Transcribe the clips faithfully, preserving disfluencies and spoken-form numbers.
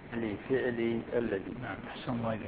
لفعل الذي. نعم أحسن الله إليك.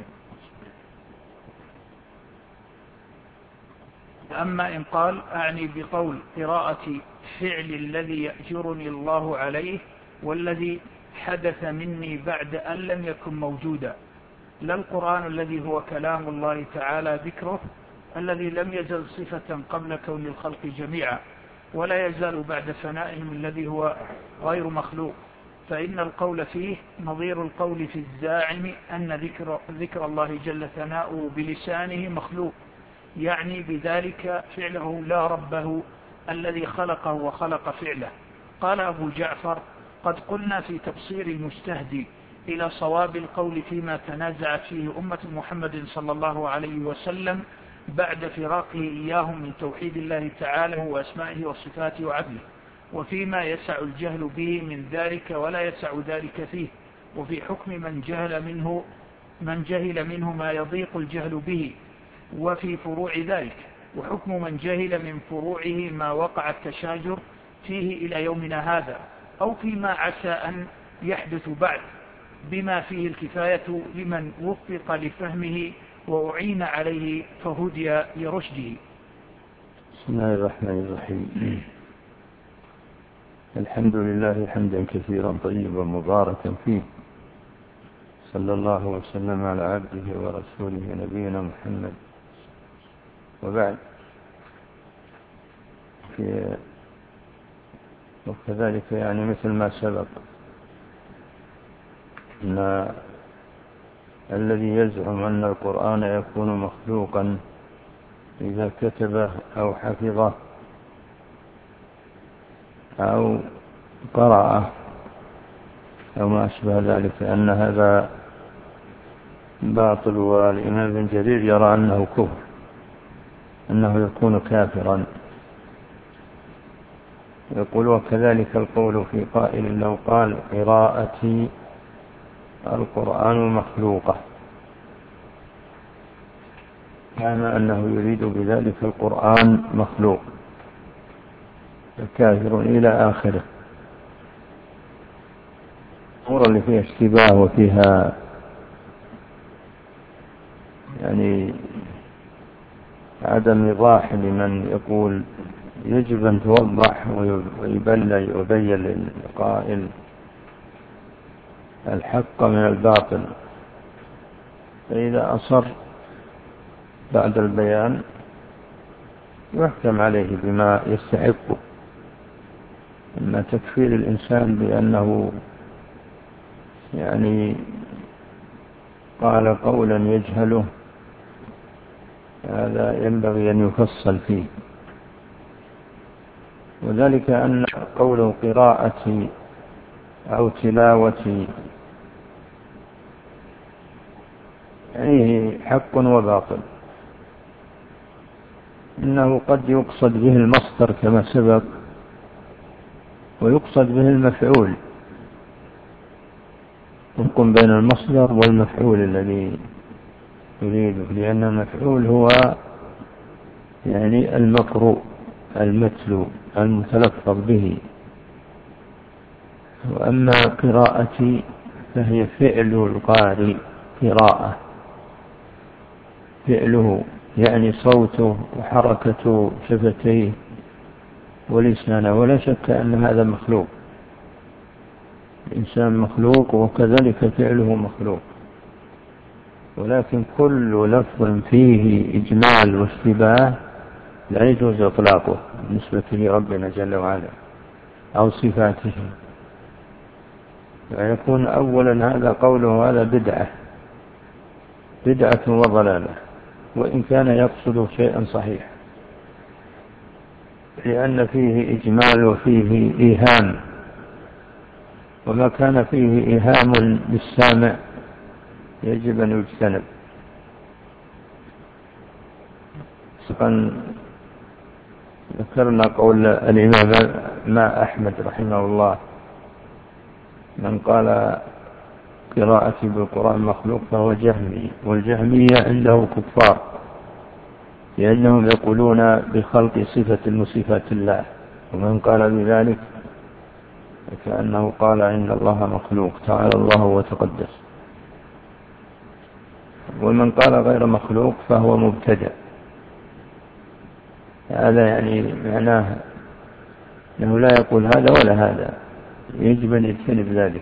أما إن قال أعني بقول قراءة فعل الذي يأجرني الله عليه والذي حدث مني بعد أن لم يكن موجودا، لا القرآن الذي هو كلام الله تعالى ذكره الذي لم يزل صفة قبل كون الخلق جميعا ولا يزال بعد فنائهم الذي هو غير مخلوق، فإن القول فيه نظير القول في الزاعم أن ذكر, ذكر الله جل ثناؤه بلسانه مخلوق، يعني بذلك فعله لا ربه الذي خلقه وخلق فعله. قال أبو جعفر قد قلنا في تبصير المستهدي إلى صواب القول فيما تنازعت فيه أمة محمد صلى الله عليه وسلم بعد فراقه إياهم من توحيد الله تعالى وأسمائه وصفاته وعدله، وفيما يسع الجهل به من ذلك ولا يسع ذلك فيه، وفي حكم من جهل منه من جهل منه ما يضيق الجهل به وفي فروع ذلك، وحكم من جهل من فروعه ما وقع التشاجر فيه إلى يومنا هذا أو فيما عسى أن يحدث بعد، بما فيه الكفاية لمن وفق لفهمه وأعين عليه فهدي لرشده. بسم الله الرحمن الرحيم. الحمد لله حمدا كثيرا طيبا مباركا فيه، صلى الله وسلم على عبده ورسوله نبينا محمد. وبعد، في وكذلك يعني مثل ما سبق أن الذي يزعم أن القرآن يكون مخلوقا إذا كتبه أو حفظه أو قرأه أو ما أشبه ذلك أن هذا باطل، والإمام ابن جرير يرى أنه كفر، أنه يكون كافرا. يقول وكذلك القول في قائل لو قال قراءتي القرآن مخلوقة كان أنه يريد بذلك القرآن مخلوق، كافر إلى آخره. الأمور اللي فيها اشتباه وفيها يعني عدم إيضاح لمن يقول يجب أن توضح ويبين ويبين للقائل الحق من الباطل، فإذا أصر بعد البيان يحكم عليه بما يستحق، إما تكفير الإنسان بأنه يعني قال قولا يجهله، هذا ينبغي أن يفصل فيه. وذلك أن قول قراءتي أو تلاوتي يعني حق وباطل، إنه قد يقصد به المصدر كما سبق ويقصد به المفعول، يكون بين المصدر والمفعول الذي يريده، لأن المفعول هو يعني المقروء المتلو المتلفظ به، وأما قراءتي فهي فعل القارئ قراءة، فعله يعني صوته وحركة شفتيه ولسانه، ولا شك أن هذا مخلوق، الإنسان مخلوق وكذلك فعله مخلوق، ولكن كل لفظ فيه إجمال واشتباه لا يجوز إطلاقه بالنسبة لربنا جل وعلا أو صفاته، ويكون أولا هذا قوله هذا بدعة بدعة وضلالة، وإن كان يقصد شيئا صحيح، لأن فيه إجمال وفيه إيهام، وما كان فيه إيهام للسامع يجب أن يجتنب. سبقا ذكرنا قول الإمام ما أحمد رحمه الله من قال قراءتي بالقرآن مخلوق فهو جهمي، والجهمية عنده كفار لأنهم يقولون بخلق صفة من صفات الله، ومن قال بذلك كأنه قال إن الله مخلوق، تعالى الله وتقدس. ومن قال غير مخلوق فهو مبتدع. هذا يعني معناه أنه لا يقول هذا ولا هذا، يجب أن يجتنب ذلك.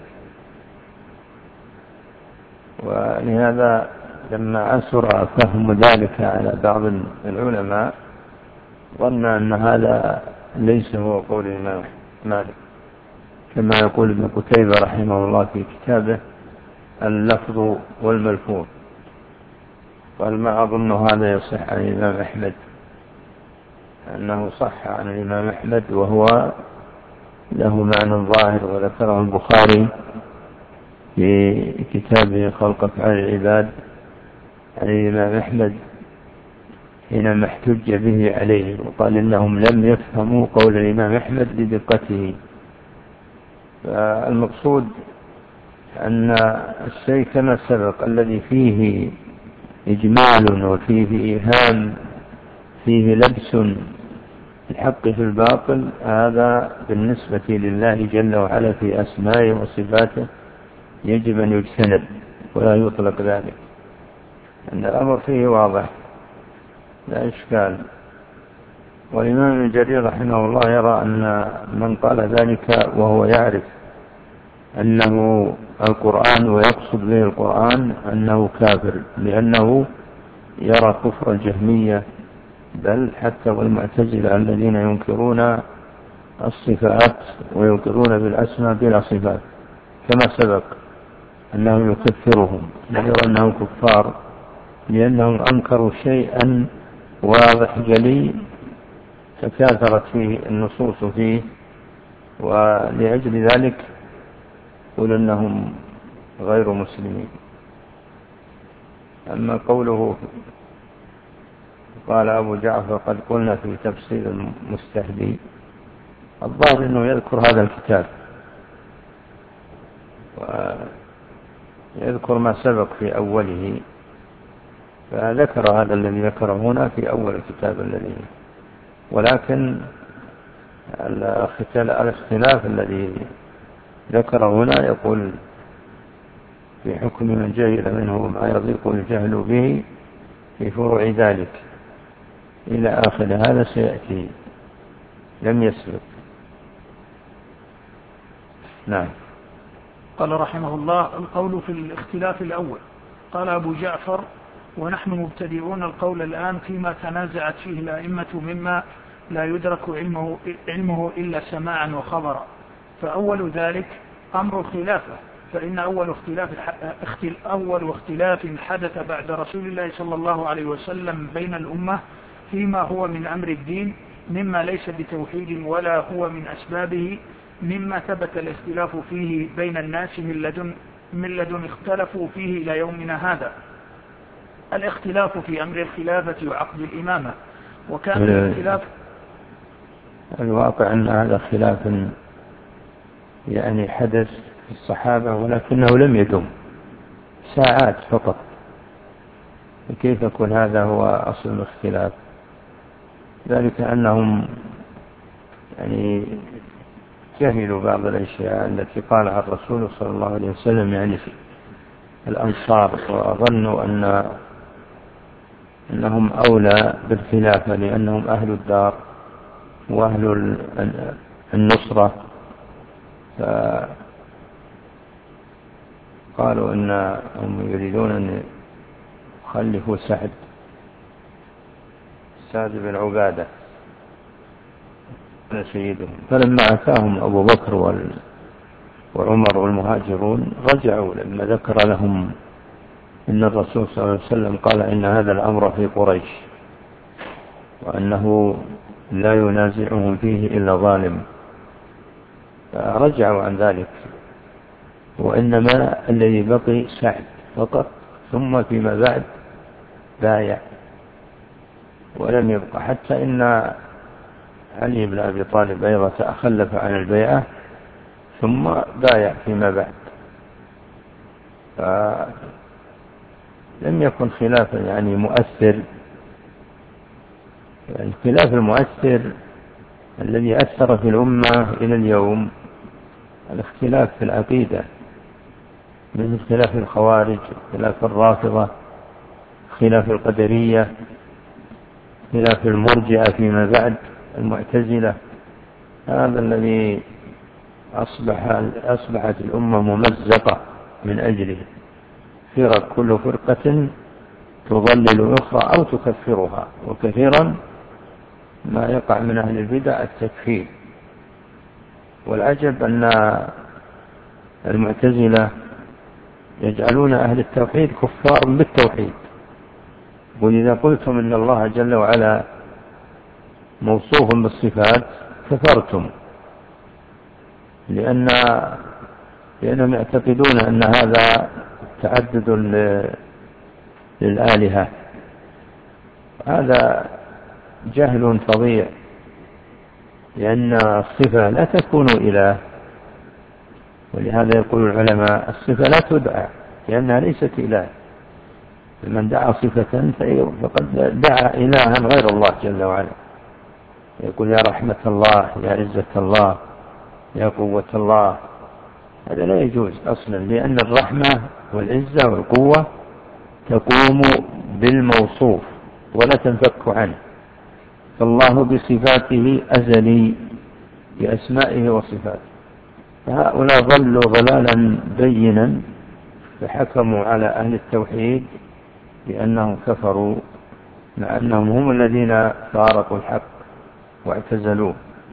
ولهذا لما عسر فهم ذلك على بعض العلماء ظن أن هذا ليس هو قول الإمام مالك، كما يقول ابن قتيبة رحمه الله في كتابه اللفظ والملفوظ، قال ما أظن هذا يصح عن الإمام أحمد، أنه صح عن الإمام أحمد وهو له معنى ظاهر، وذكره البخاري في كتابه خلق أفعال العباد عن الإمام أحمد حينما احتج به عليه، وقال إنهم لم يفهموا قول الإمام أحمد بدقته. فالمقصود أن الشيء كما سبق الذي فيه إجمال وفيه إيهام، فيه لبس الحق في الباطل، هذا بالنسبة لله جل وعلا في أسمائه وصفاته يجب أن يجتنب ولا يطلق ذلك، أن الأمر فيه واضح لا إشكال. والإمام ابن جرير رحمه الله يرى أن من قال ذلك وهو يعرف أنه القرآن ويقصد به القرآن أنه كافر، لأنه يرى كفر الجهمية، بل حتى والمعتزلة الذين ينكرون الصفات وينكرون بالأسماء بلا صفات، كما سبق أنه يكفرهم، يرى أنهم كفار لأنهم أنكروا شيئا واضح جلي تكاثرت فيه النصوص فيه، ولأجل ذلك يقول أنهم غير مسلمين. أما قوله قال أبو جعفر قد قلنا في تفسير المستهدي، الظاهر أنه يذكر هذا الكتاب ويذكر ما سبق في أوله، فذكر هذا الذي ذكره هنا في أول الكتاب الذي، ولكن الاختلاف الذي ذكره هنا يقول في حكم من جهل منه ما يضيق الجهل به في فروع ذلك إلى آخر، هذا سيأتي لم يسبق. نعم. قال رحمه الله القول في الاختلاف الأول. قال أبو جعفر ونحن مبتدئون القول الآن فيما تنازعت فيه الأئمة مما لا يدرك علمه, علمه إلا سماعا وخبرا. فأول ذلك أمر الخلافة، فإن أول اختلاف, أول اختلاف حدث بعد رسول الله صلى الله عليه وسلم بين الأمة فيما هو من أمر الدين مما ليس بتوحيد ولا هو من أسبابه، مما ثبت الاختلاف فيه بين الناس من لدن, من لدن اختلفوا فيه إلى يومنا هذا، الاختلاف في أمر الخلافة وعقد الإمامة. وكان الاختلاف الواقع أن هذا خلاف يعني حدث في الصحابة ولكنه لم يدم ساعات فقط، كيف يكون هذا هو أصل الاختلاف؟ ذلك أنهم يعني جهلوا بعض الأشياء التي قالها الرسول صلى الله عليه وسلم يعني في الأنصار، وظنوا أن أنهم أولى بالخلافة لأنهم أهل الدار وأهل النصرة، فقالوا أنهم يريدون أن يخلفوا سعد سعد بن عبادة سيدهم. فلما أتاهم أبو بكر وعمر والمهاجرون رجعوا لما ذكر لهم إن الرسول صلى الله عليه وسلم قال إن هذا الأمر في قريش وأنه لا ينازعهم فيه إلا ظالم، فرجعوا عن ذلك، وإنما الذي بقي سعد فقط، ثم فيما بعد بايع ولم يبقى، حتى إن علي بن أبي طالب أيضا تخلف عن البيعة ثم بايع فيما بعد. فلم يكن خلافا يعني مؤثر. الخلاف المؤثر الذي أثر في الأمة إلى اليوم الاختلاف في العقيدة من اختلاف الخوارج، اختلاف الرافضة، خلاف القدرية، خلاف المرجئة فيما بعد، المعتزلة. هذا الذي أصبح أصبحت الأمة ممزقة من أجله، فرق كل فرقة تضلل أخرى أو تكفرها، وكثيرا ما يقع من أهل البدع التكفير. والعجب أن المعتزلة يجعلون أهل التوحيد كفار بالتوحيد، وإذا قلتم إن الله جل وعلا موصوف بالصفات كفرتم، لأن لأنهم يعتقدون أن هذا تعدد للآلهة. هذا جهل فظيع، لأن الصفة لا تكون إله، ولهذا يقول العلماء الصفة لا تدعى لأنها ليست إله. من دعا صفة فقد دعا إلها غير الله جل وعلا. يقول يا رحمة الله، يا عزة الله، يا قوة الله، هذا لا يجوز أصلا، لأن الرحمة والعزة والقوة تقوم بالموصوف ولا تنفك عنه. فالله بصفاته أزلي بأسمائه وصفاته. فهؤلاء ضلوا ضلالا بينا، فحكموا على أهل التوحيد بأنهم كفروا، مع أنهم هم الذين فارقوا الحق واعتزلوه.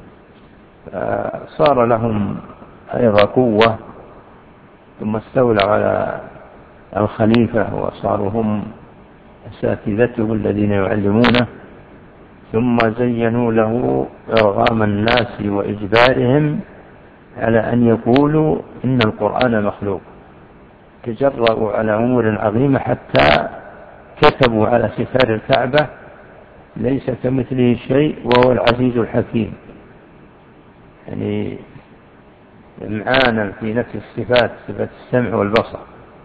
صار لهم أيضا قوة، ثم استولوا على الخليفة وصاروا هم أساتذته الذين يعلمونه، ثم زينوا له إرغام الناس وإجبارهم على أن يقولوا إن القرآن مخلوق. تجرؤوا على أمور عظيمة حتى كتبوا على ستار الكعبة ليس كمثله شيء وهو العزيز الحكيم، يعني امعانا في نفي الصفات، صفات السمع والبصر.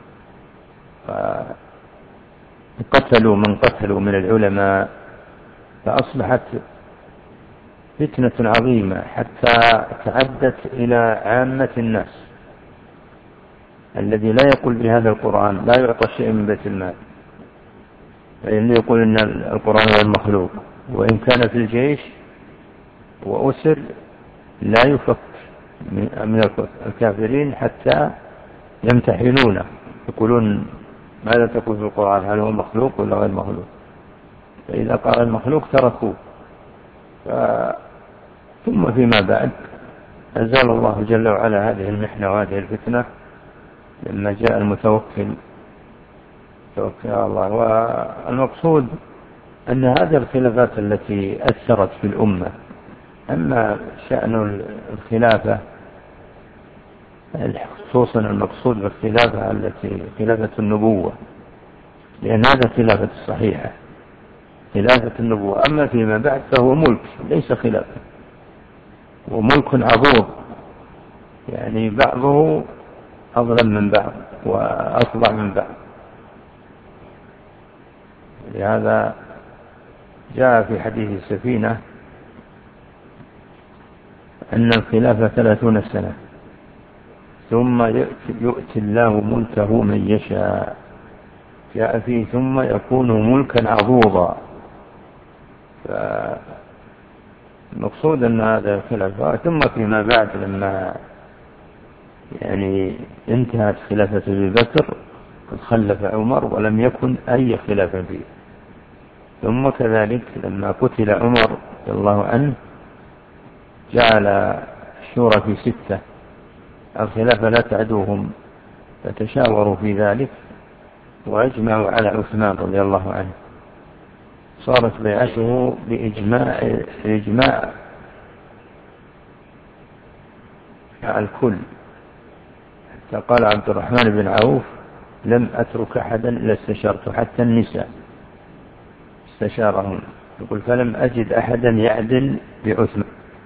فقتلوا من قتلوا من العلماء، فأصبحت فتنة عظيمة حتى تعدت إلى عامة الناس. الذي لا يقول بهذا القرآن لا يعطى شيء من بيت المال، فإنه يقول إن القرآن غير مخلوق، وإن كان في الجيش وأسر لا يفك من الكافرين حتى يمتحنونه، يقولون ماذا تقول في القرآن، هل هو مخلوق ولا غير مخلوق؟ فإذا قال المخلوق تركوه. ف... ثم فيما بعد أزال الله جل وعلا هذه المحنة وهذه الفتنة لما جاء المتوكل توكل على الله. والمقصود أن هذه الخلافات التي أثرت في الأمة، أما شأن الخلافة خصوصا المقصود بالخلافة التي خلافة النبوة، لأن هذا خلافة الصحيحة، خلافة النبوة. أما فيما بعد فهو ملك ليس خلافة، وملك عظيم، يعني بعضه أظلم من بعض وأفضل من بعض. لهذا جاء في حديث السفينة أن الخلافة ثلاثون سنة ثم يؤتي الله ملكه من يشاء. جاء فيه ثم يكون ملكا عظوظا. فالمقصود أن هذا الخلافة. ثم فيما بعد لما يعني انتهت خلافة أبي بكر قد خلف عمر ولم يكن أي خلاف فيه. ثم كذلك لما قتل عمر رضي الله عنه جعل الشورى في ستة، الخلافة لا تعدوهم، فتشاوروا في ذلك وأجمعوا على عثمان رضي الله عنه. صارت بيعته بإجماع إجماع الكل، حتى قال عبد الرحمن بن عوف لم أترك أحدا إلا استشرت، حتى النساء استشارهم. يقول فلم أجد أحدا يعدل بعثمان،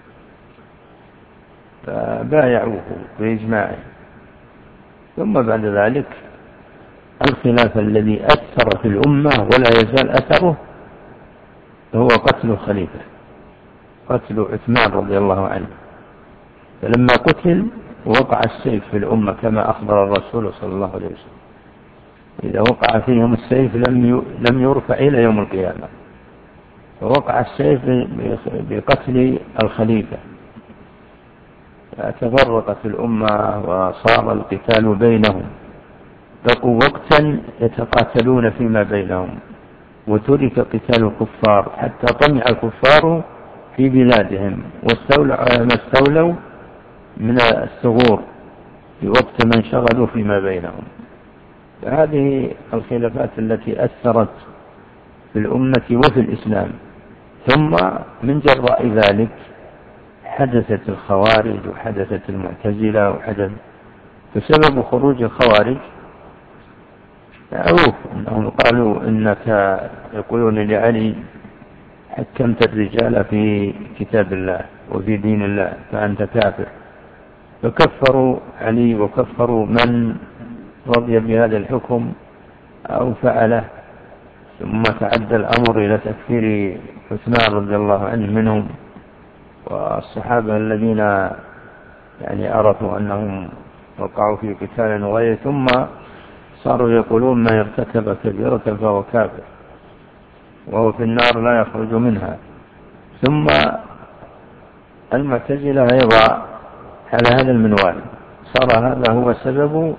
فبايعوه بإجماعه. ثم بعد ذلك الخلاف الذي أثر في الأمة ولا يزال أثره هو قتل الخليفة، قتل عثمان رضي الله عنه. فلما قتل وقع السيف في الأمة كما أخبر الرسول صلى الله عليه وسلم، إذا وقع فيهم السيف لم لم يرفع إلى يوم القيامة. فوقع السيف بقتل الخليفة، فتفرقت الأمة وصار القتال بينهم، بقوا وقتا يتقاتلون فيما بينهم، وترك قتال الكفار حتى طمع الكفار في بلادهم واستولوا على ما استولوا من الثغور في وقت ما انشغلوا فيما بينهم. فهذه الخلافات التي أثرت في الأمة وفي الإسلام. ثم من جراء ذلك حدثت الخوارج وحدثت المعتزلة وحدث. فسبب خروج الخوارج معروف، أنهم قالوا إنك، يقولون لعلي حكمت الرجال في كتاب الله وفي دين الله فأنت كافر، فكفروا علي وكفروا من رضي بهذا الحكم أو فعله. ثم تعدى الأمر إلى تكفير عثمان رضي الله عنه منهم والصحابة الذين يعني عرفوا أنهم وقعوا في قتال غير، ثم صاروا يقولون ما ارتكب كبيرة فهو كافر وهو في النار لا يخرج منها. ثم المعتزلة أيضا على هذا المنوال، صار هذا هو سبب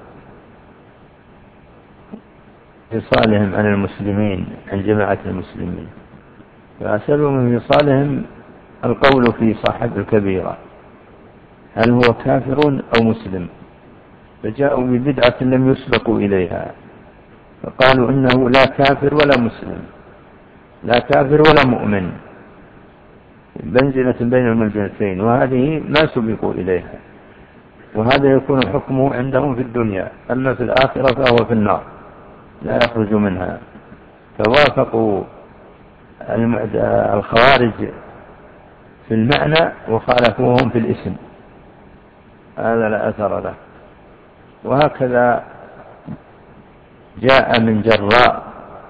انفصالهم عن المسلمين، عن جماعة المسلمين. فسبب من انفصالهم القول في صاحب الكبيرة هل هو كافر أو مسلم، فجاءوا ببدعة لم يسبقوا إليها، فقالوا إنه لا كافر ولا مسلم، لا كافر ولا مؤمن، منزلة بين المنزلتين، وهذه ما سبقوا إليها. وهذا يكون حكمه عندهم في الدنيا، أما في الآخرة فهو في النار لا يخرج منها. فوافقوا الخوارج في المعنى وخالفوهم في الاسم، هذا لا أثر له. وهكذا جاء من جراء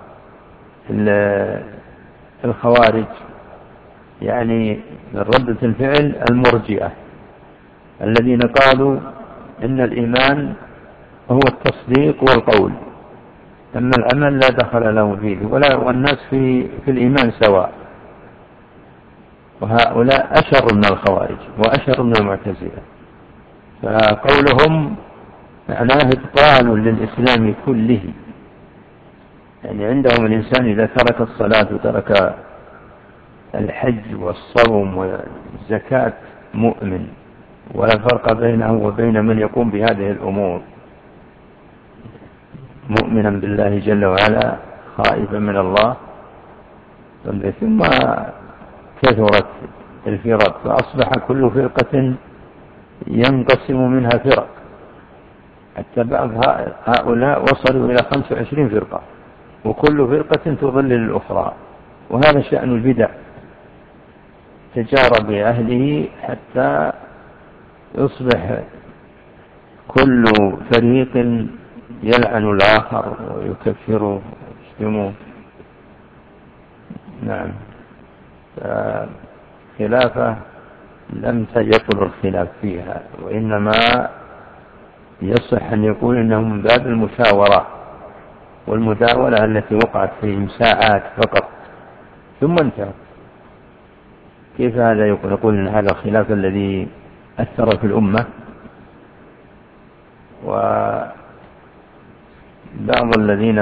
الخوارج يعني من ردة الفعل المرجئة الذين قالوا إن الإيمان هو التصديق والقول، أما العمل لا دخل له فيه، ولا والناس في, في الإيمان سواء. وهؤلاء أشر من الخوارج وأشر من المعتزلة، فقولهم معناه إبطال للإسلام كله. يعني عندهم الإنسان إذا ترك الصلاة وترك الحج والصوم والزكاة مؤمن، ولا فرق بينه وبين من يقوم بهذه الأمور، مؤمنا بالله جل وعلا خائفا من الله. ثم كثرت الفرق، فأصبح كل فرقة ينقسم منها فرق، حتى بعض هؤلاء وصلوا إلى خمس وعشرين فرقة، وكل فرقة تضلل الأخرى. وهذا شأن البدع، تجار بأهله حتى يصبح كل فريق يلعن الآخر ويكفره ويشتمه. نعم، خلافة لم يطل الخلاف فيها، وإنما يصح أن يقول إنه من باب المشاورة والمداولة التي وقعت فيهم ساعات فقط ثم انتهت. كيف هذا يقول؟ نقول إن هذا الخلاف الذي أثر في الأمة. وبعض الذين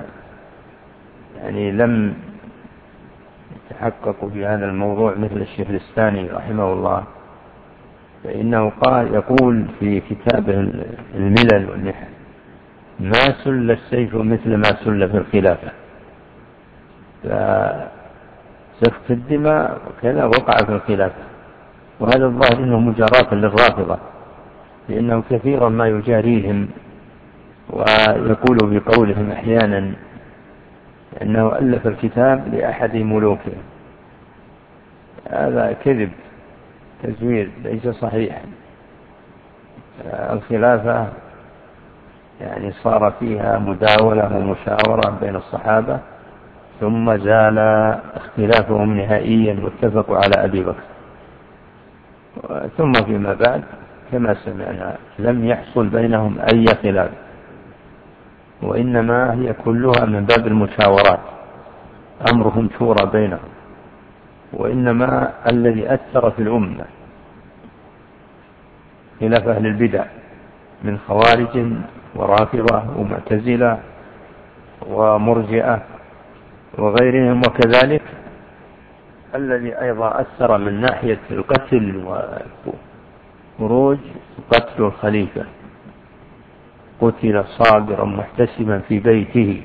يعني لم يتحققوا في هذا الموضوع مثل الشيخ الإسلامي رحمه الله، فإنه قال يقول في كتابه الملل والنحل: ما سل السيف مثل ما سل في الخلافة. فسفك الدماء وكذا وقع في الخلافة، وهذا الظاهر أنه مجاراة للرافضة، لأنه كثيرا ما يجاريهم ويقول بقولهم أحيانا أنه ألف الكتاب لأحد ملوكه. هذا كذب تزوير ليس صحيح. الخلافة يعني صار فيها مداولة ومشاورة بين الصحابة، ثم زال اختلافهم نهائيا واتفقوا على أبي بكر، ثم فيما بعد كما سمعنا لم يحصل بينهم أي خلاف، وإنما هي كلها من باب المشاورات، أمرهم شورى بينهم. وإنما الذي أثر في الأمة خلاف أهل البدع من خوارج ورافضة ومعتزلة ومرجئة وغيرهم، وكذلك الذي أيضا أثر من ناحية القتل وخروج قتل الخليفة، قتل صابرا محتسبا في بيته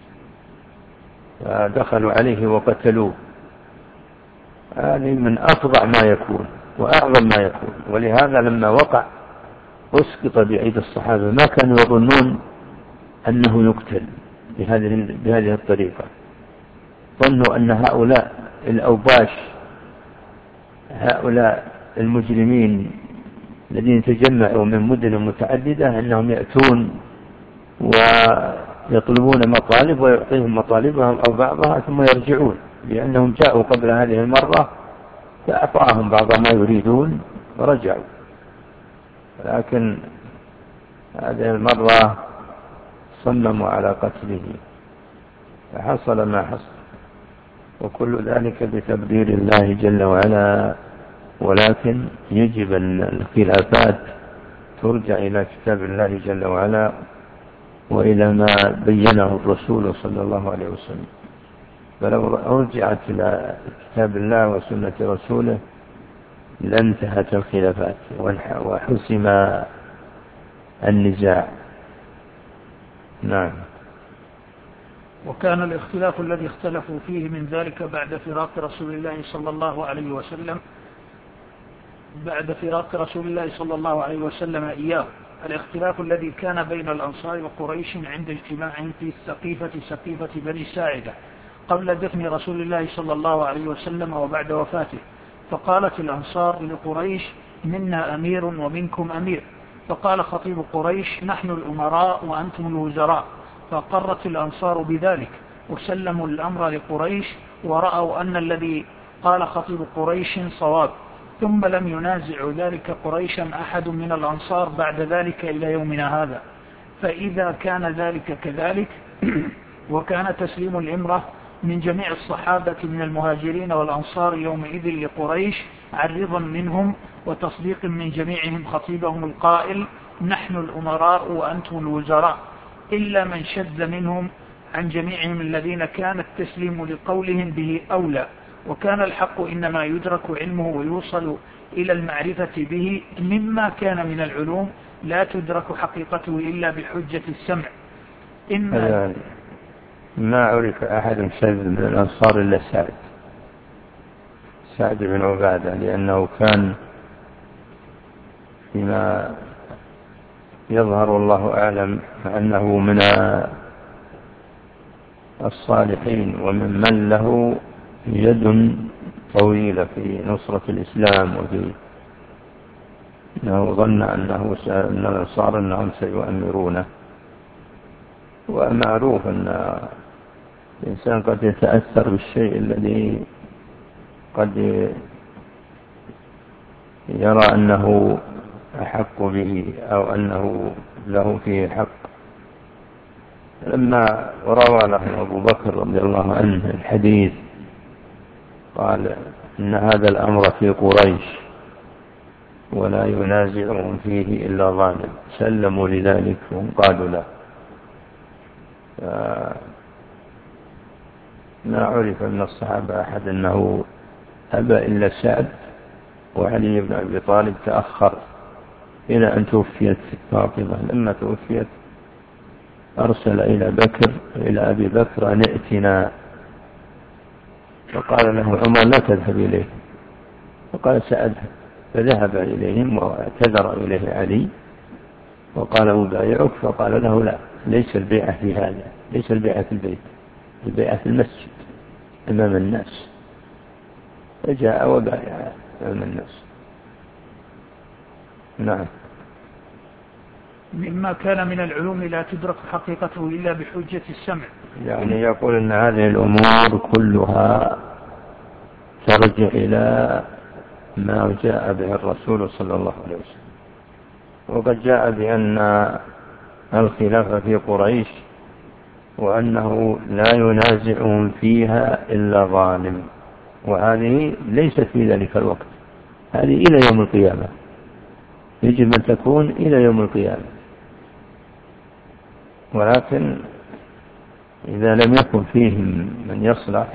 فدخلوا عليه وقتلوه. هذه من أفظع ما يكون وأعظم ما يكون. ولهذا لما وقع أسقط بأيدي الصحابة ما كانوا يظنون أنه يقتل بهذه بهذه الطريقة، ظنوا أن هؤلاء الأوباش، هؤلاء المجرمين الذين تجمعوا من مدن متعددة، أنهم يأتون ويطلبون مطالب ويعطيهم مطالبهم أو بعضها ثم يرجعون، لأنهم جاءوا قبل هذه المرة فأعطاهم بعض ما يريدون ورجعوا. لكن هذه المرة صمموا على قتله فحصل ما حصل، وكل ذلك بتقدير الله جل وعلا. ولكن يجب أن الخلافات ترجع إلى كتاب الله جل وعلا وإلى ما بينه الرسول صلى الله عليه وسلم. فلو رجعت إلى كتاب الله وسنة رسوله لانتهت الخلافات وحسم النزاع. نعم. وكان الاختلاف الذي اختلفوا فيه من ذلك بعد فراق رسول الله صلى الله عليه وسلم بعد فراق رسول الله صلى الله عليه وسلم إياه الاختلاف الذي كان بين الأنصار وقريش عند اجتماع في السقيفة سقيفة بني ساعدة قبل دفن رسول الله صلى الله عليه وسلم وبعد وفاته. فقالت الأنصار لقريش: منا أمير ومنكم أمير. فقال خطيب قريش: نحن الأمراء وأنتم الوزراء. فقرت الأنصار بذلك وسلموا الأمر لقريش، ورأوا أن الذي قال خطيب قريش صواب. ثم لم ينازع ذلك قريشا أحد من الأنصار بعد ذلك إلى يومنا هذا. فإذا كان ذلك كذلك وكان تسليم الإمرة من جميع الصحابة من المهاجرين والأنصار يومئذ لقريش عن رضا منهم وتصديق من جميعهم خطيبهم القائل: نحن الأمراء وأنتم الوزراء، إلا من شذ منهم عن جميعهم الذين كان التسليم لقولهم به أولى. وكان الحق إنما يدرك علمه ويوصل إلى المعرفة به مما كان من العلوم لا تدرك حقيقته إلا بحجة السمع. إما ما عرف أحد شذ من الأنصار إلا سعد سعد بن عبادة، لأنه كان فيما يظهر الله أعلم أنه من الصالحين ومن من له يد طويلة في نصرة الإسلام، وفي أنه ظن أنه أن صار أنهم سيؤمرونه. ومعروف أن الإنسان قد يتأثر بالشيء الذي قد يرى أنه أحق به أو أنه له فيه حق. لما روى له أبو بكر رضي الله عنه الحديث قال: إن هذا الأمر في قريش ولا ينازعهم فيه إلا ظالم، سلموا لذلك وقالوا له. ما عرف من الصحابة أحد أنه أبى إلا سعد، وعلي بن أبي طالب تأخر إلى أن توفيت فاطمة. لما توفيت أرسل إلى بكر إلى أبي بكر أن ائتنا، فقال له عمر: لا تذهب إليه. فقال: سأذهب. فذهب إليهم واعتذر إليه علي وقال: أبايعك. فقال له: لا، ليس البيعة في هذا، ليس البيعة في البيت، البيعة في المسجد أمام الناس. فجاء وبايع أمام الناس. نعم. مما كان من العلوم لا تدرك حقيقته إلا بحجة السمع. يعني يقول أن هذه الأمور كلها ترجع إلى ما جاء به الرسول صلى الله عليه وسلم، وقد جاء بأن الخلاف في قريش وأنه لا ينازعهم فيها إلا ظالم، وهذه ليست في ذلك الوقت، هذه إلى يوم القيامة، يجب أن تكون إلى يوم القيامة. ولكن إذا لم يكن فيهم من يصلح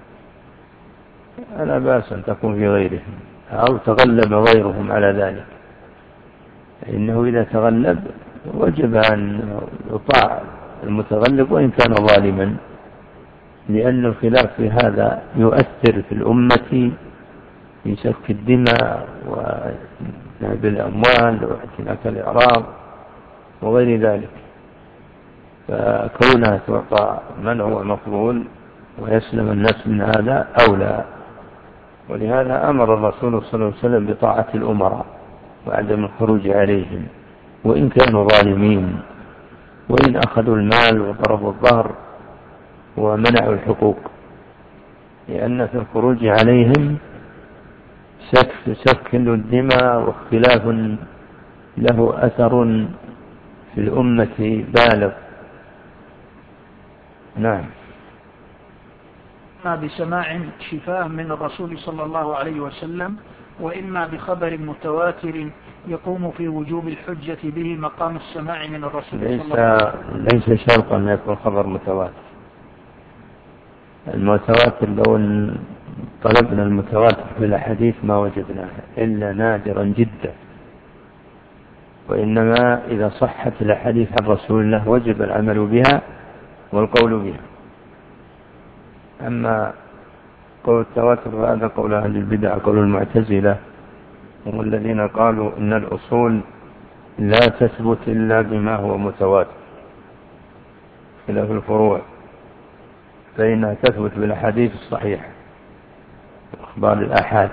فلا بأس أن تكون في غيرهم أو تغلب غيرهم على ذلك، إنه إذا تغلب وجب أن يطاع المتغلب وإن كان ظالما، لأن الخلاف في هذا يؤثر في الأمة في سفك الدماء ونهب الأموال واعتناك الإعراض وغير ذلك، فكونها تعطى من هو مفضول ويسلم الناس من هذا أولى. ولهذا أمر الرسول صلى الله عليه وسلم بطاعة الأمراء وعدم الخروج عليهم وإن كانوا ظالمين، وإن أخذوا المال وضربوا الظهر ومنعوا الحقوق، لأن في الخروج عليهم سفك للدماء واختلاف له أثر في الأمة بالغ. نعم. إما بسماع شفاء من الرسول صلى الله عليه وسلم، وإما بخبر متواتر يقوم في وجوب الحجة به مقام السماع من الرسول صلى الله عليه وسلم. ليس شرطا أن يكون خبر متواتر. المتواتر لو طلبنا المتواتر في الحديث ما وجدناه إلا نادرا جدا، وإنما إذا صحت الحديث عن رسول الله وجب العمل بها والقول بها. أما قول التواتر فهذا قول أهل البدع، قول المعتزلة، هم الذين قالوا إن الأصول لا تثبت إلا بما هو متواتر، خلاف الفروع فإنها تثبت بالأحاديث الصحيحة أخبار الآحاد.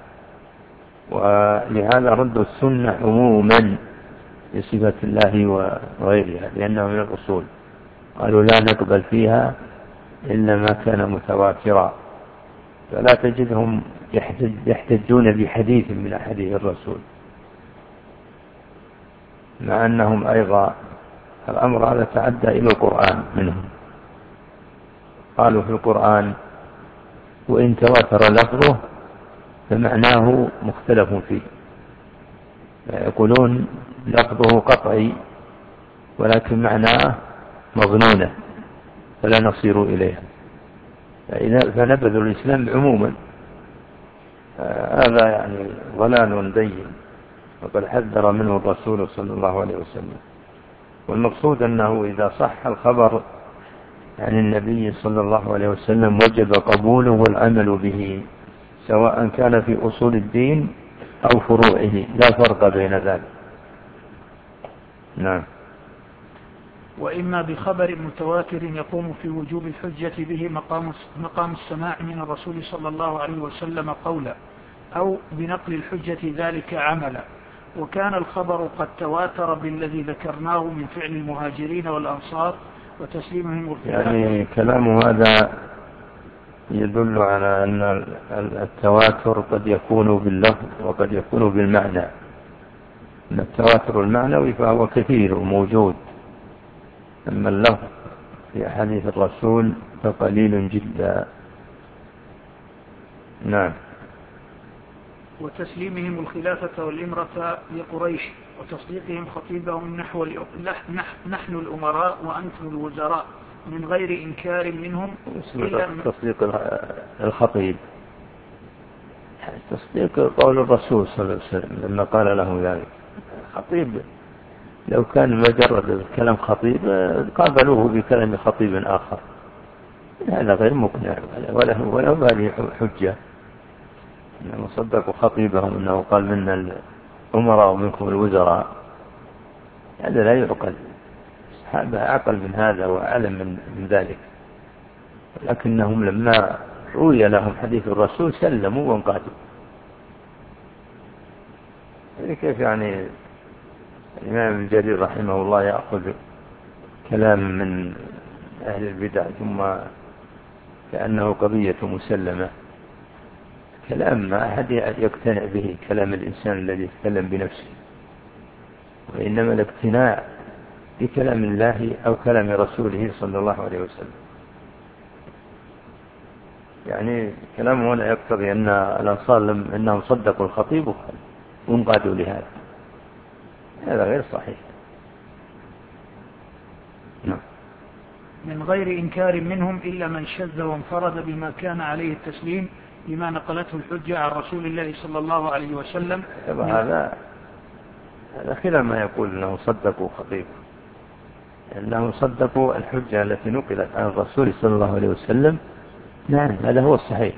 ولهذا ردوا السنة عموما بصفة الله وغيرها لأنه من الأصول، قالوا لا نقبل فيها إلا ما كان متواترا، فلا تجدهم يحتجون بحديث من أحاديث الرسول، مع أنهم أيضا الأمر هذا تعدى إلى القرآن منهم. قالوا في القرآن وإن تواتر لفظه فمعناه مختلف فيه، يقولون لفظه قطعي ولكن معناه مظنونة فلا نصير إليها، فنبذوا الإسلام عموما. هذا يعني ضلال بين، وقد حذر منه الرسول صلى الله عليه وسلم. والمقصود أنه إذا صح الخبر عن النبي صلى الله عليه وسلم وجب قبوله والعمل به، سواء كان في أصول الدين أو فروعه، لا فرق بين ذلك. نعم. وإما بخبر متواتر يقوم في وجوب الحجة به مقام مقام السماع من الرسول صلى الله عليه وسلم قولا، أو بنقل الحجة ذلك عملا. وكان الخبر قد تواتر بالذي ذكرناه من فعل المهاجرين والأنصار وتسليمهم الخلاف. يعني كلام هذا يدل على أن التواتر قد يكون باللفظ وقد يكون بالمعنى. أن التواتر المعنوي فهو كثير وموجود، أما اللفظ في حديث الرسول فقليل جدا. نعم. وتسليمهم الخلافة والإمرة لقريش وتصديقهم خطيبهم نحو نحن الأمراء وأنتم الوزراء من غير إنكار منهم. تصديق الخطيب تصديق قول الرسول صلى الله عليه وسلم لما قال له ذلك. خطيب لو كان مجرد كلام خطيب قابلوه بكلام خطيب آخر، هذا غير مقنع ولا هذه حجة. إنهم صدقوا خطيبهم أنه قال منا الأمراء ومنكم الوزراء، هذا لا يعقل. الصحابة أعقل من هذا وأعلم من, من ذلك، لكنهم لما روي لهم حديث الرسول سلموا وانقادوا. كيف يعني الإمام ابن جرير رحمه الله يأخذ كلام من أهل البدع ثم كأنه قضية مسلمة؟ كلام ما أحد يقتنع به، كلام الإنسان الذي يتكلم بنفسه. وإنما الاقتناع بكلام الله أو كلام رسوله صلى الله عليه وسلم. يعني كلامه هنا يقتضي أن الأنصار أنهم صدقوا الخطيب وانقادوا لهذا، هذا غير صحيح. نعم. من غير إنكار منهم إلا من شذ وانفرد بما كان عليه التسليم لما نقلته الحجة عن رسول الله صلى الله عليه وسلم. هذا هذا خلاف ما يقول أنهم صدقوا خطيب، أنهم صدقوا الحجة التي نقلت عن الرسول صلى الله عليه وسلم. نعم، هذا هو الصحيح.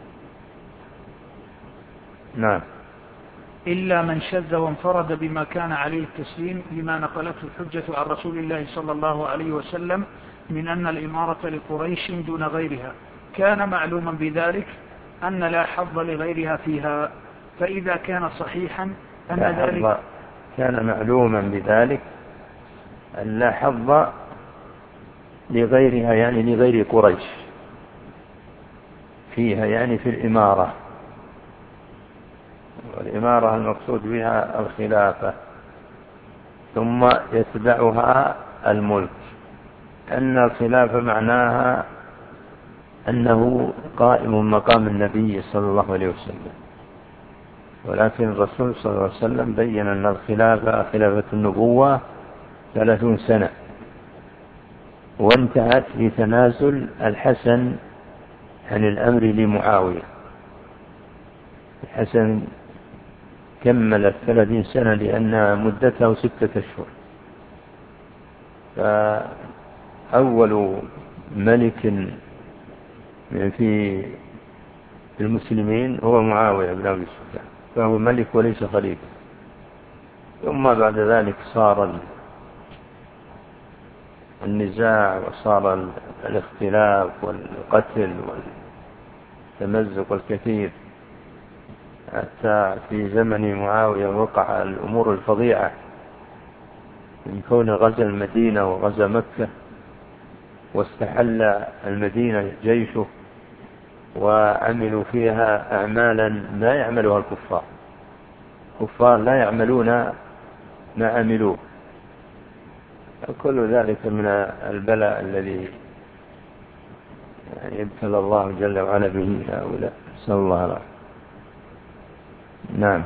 نعم. إلا من شذ وانفرد بما كان عليه التسليم لما نقلته الحجة عن رسول الله صلى الله عليه وسلم من أن الإمارة لقريش دون غيرها، كان معلوما بذلك أن لا حظ لغيرها فيها. فإذا كان صحيحا أن ذلك كان معلوما بذلك أن لا حظ لغيرها، يعني لغير قريش فيها، يعني في الإمارة. والإمارة المقصود بها الخلافة، ثم يتبعها الملك. أن الخلافة معناها أنه قائم مقام النبي صلى الله عليه وسلم، ولكن الرسول صلى الله عليه وسلم بين أن الخلافة خلافة النبوة ثلاثون سنة، وانتهت بتنازل الحسن عن الأمر لمعاوية. الحسن كمل الثلاثين سنة لأن مدته ستة أشهر. فأول ملك في المسلمين هو معاوية بن أبي سفيان، فهو ملك وليس خليفة. ثم بعد ذلك صار النزاع وصار الاختلاف والقتل والتمزق الكثير، حتى في زمن معاوية وقع الأمور الفظيعة من كون غزا المدينة وغزا مكة، واستحل المدينة جيشه وعملوا فيها أعمالا لا يعملها الكفار. الكفار لا يعملون ما عملوه. كل ذلك من البلاء الذي يبتلى الله جل وعلا به هؤلاء، نسأل الله العافية. نعم.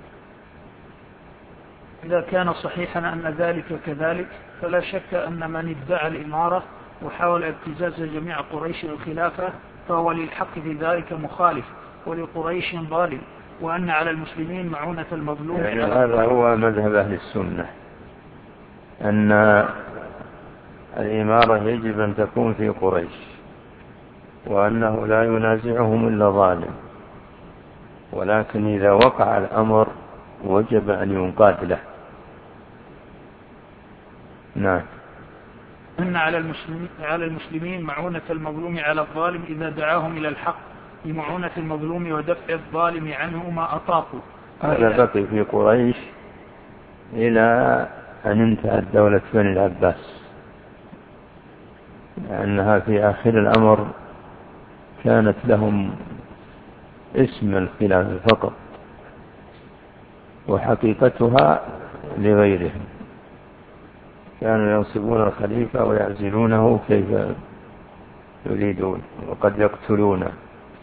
إذا كان صحيحا أن ذلك كذلك فلا شك أن من ادعى الإمارة وحاول ابتزاز جميع قريش الخلافة فهو للحق في ذلك مخالف، ولقريش ظالم، وأن على المسلمين معونة المظلوم. يعني هذا هو مذهب أهل السنة، أن الإمارة يجب أن تكون في قريش، وأنه لا ينازعهم إلا ظالم، ولكن إذا وقع الأمر وجب أن ينقاد له. نعم. أن على المسلمين, على المسلمين معونة المظلوم على الظالم إذا دعاهم إلى الحق لمعونة المظلوم ودفع الظالم عنه ما أطاقوا. هذا بقي في قريش إلى أن انتهت دولة بني العباس، لأنها في آخر الأمر كانت لهم اسم الخلافة فقط، وحقيقتها لغيرهم. كانوا ينصبون الخليفة ويعزلونه كيف يريدون، وقد يقتلونه.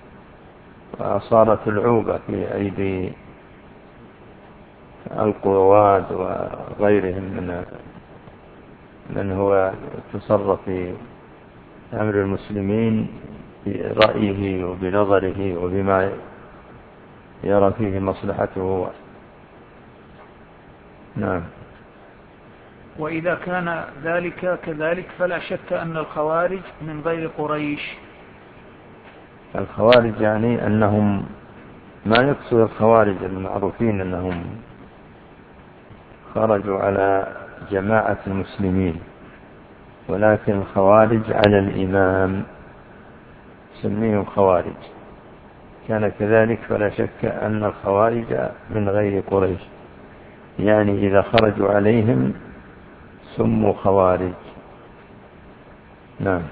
وصارت العوبة في أيدي القواد وغيرهم من من هو يتصرف في أمر المسلمين برأيه وبنظره وبما يرى فيه مصلحته. نعم. وإذا كان ذلك كذلك فلا شك أن الخوارج من غير قريش. الخوارج يعني أنهم ما يقصد الخوارج المعروفين أنهم خرجوا على جماعة المسلمين، ولكن الخوارج على الإمام سميهم خوارج. كان كذلك فلا شك أن الخوارج من غير قريش، يعني إذا خرجوا عليهم سموا خوارج. نعم.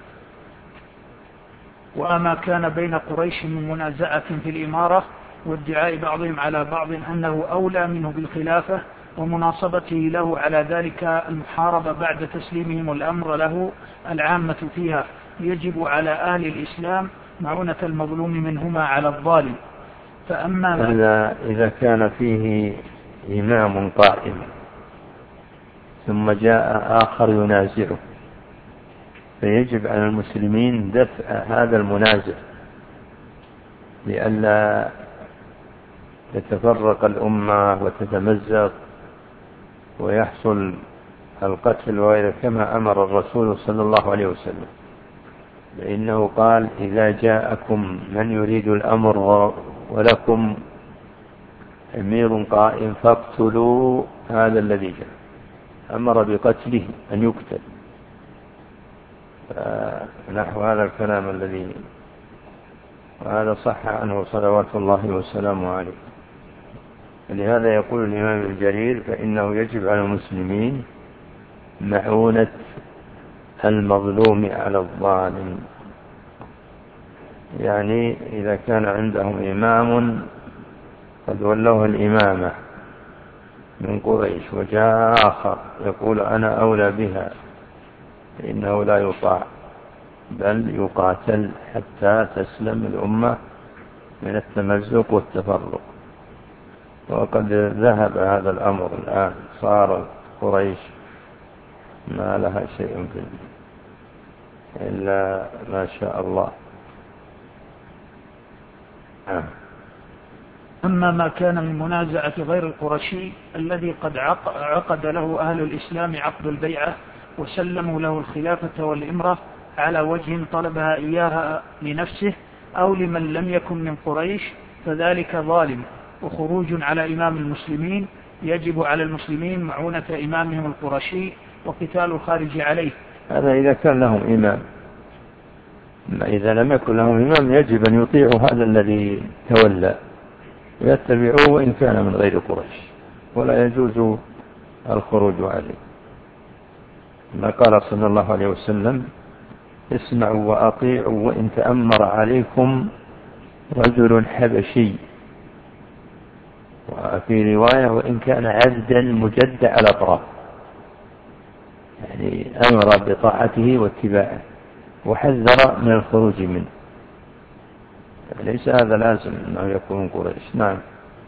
وأما كان بين قريش من منازعة في الإمارة وادعاء بعضهم على بعض أنه أولى منه بالخلافة ومناصبته له على ذلك المحاربة بعد تسليمهم الأمر له العامة فيها. يجب على أهل الإسلام معونة المظلوم منهما على الظالم. فأما هذا إذا كان فيه إمام قائم ثم جاء آخر ينازعه، فيجب على المسلمين دفع هذا المنازع لئلا تتفرق الأمة وتتمزق ويحصل القتل وغيره، كما أمر الرسول صلى الله عليه وسلم، لأنه قال: إذا جاءكم من يريد الأمر ولكم أمير قائم فاقتلوا هذا الذي جاء. أمر بقتله، أن يقتل. نحو هذا الكلام الذي وهذا صح عنه صلوات الله وسلامه عليه. لهذا يقول الإمام الجليل: فإنه يجب على المسلمين معونة المظلوم على الظالم. يعني إذا كان عندهم إمام قد ولوه الإمامة من قريش وجاء آخر يقول أنا أولى بها، فإنه لا يطاع بل يقاتل حتى تسلم الأمة من التمزق والتفرق. وقد ذهب هذا الأمر الآن، صار قريش ما لها شيء فيه إلا ما شاء الله. أما ما كان من منازعة غير القرشي الذي قد عقد له أهل الإسلام عقد البيعة وسلموا له الخلافة والإمرة على وجه طلبها إياها لنفسه أو لمن لم يكن من قريش، فذلك ظالم وخروج على إمام المسلمين. يجب على المسلمين معونة إمامهم القرشي وقتال الخارج عليه. هذا إذا كان لهم إمام. إذا لم يكن لهم إمام يجب أن يطيعوا هذا الذي تولى ويتبعوه وإن كان من غير قريش، ولا يجوز الخروج عليه. ما قال صلى الله عليه وسلم: اسمعوا وأطيعوا وإن تأمر عليكم رجل حبشي، وفي رواية وإن كان عبدا مجدع الأطراف، يعني أمر بطاعته واتباعه وحذر من الخروج منه. ليس هذا لازم أنه يكون قريش. نعم.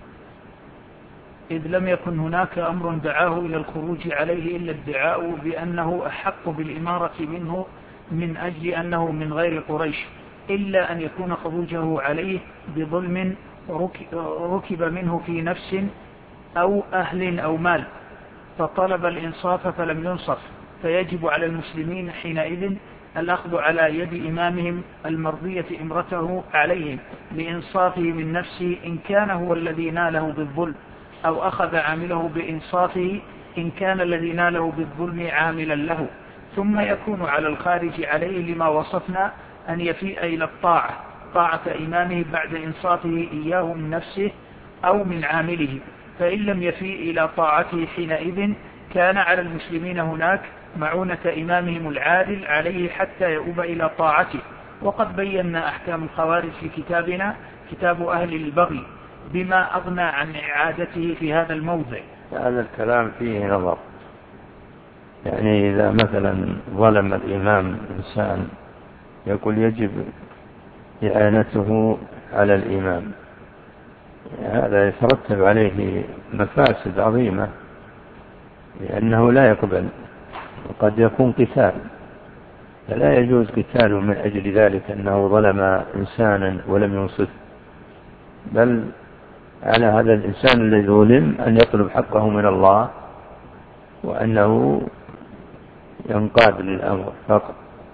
إذ لم يكن هناك أمر دعاه إلى الخروج عليه إلا الدعاء بأنه أحق بالإمارة منه من أجل أنه من غير قريش، إلا أن يكون خروجه عليه بظلم ركب منه في نفس أو أهل أو مال، فطلب الإنصاف فلم ينصف، فيجب على المسلمين حينئذ الأخذ على يد إمامهم المرضية إمرته عليهم لإنصافه من نفسه إن كان هو الذي ناله بالظلم، أو أخذ عامله بإنصافه إن كان الذي ناله بالظلم عاملا له. ثم يكون على الخارج عليه لما وصفنا أن يفيء إلى الطاعة، طاعة إمامه بعد إنصافه إياه من نفسه أو من عامله. فإن لم يفيء إلى طاعته حينئذ كان على المسلمين هناك معونة إمامهم العادل عليه حتى يؤوب إلى طاعته. وقد بينا أحكام الخوارج في كتابنا كتاب أهل البغي بما أغنى عن إعادته في هذا الموضع. هذا الكلام فيه نظر، يعني إذا مثلا ظلم الإمام إنسان يقول يجب إعانته على الإمام، هذا يترتب عليه مفاسد عظيمة، لأنه لا يقبل وقد يكون قتال، فلا يجوز قتاله من أجل ذلك أنه ظلم إنسانا ولم ينصف، بل على هذا الإنسان الذي ظلم أن يطلب حقه من الله وأنه ينقاد للأمر فقط.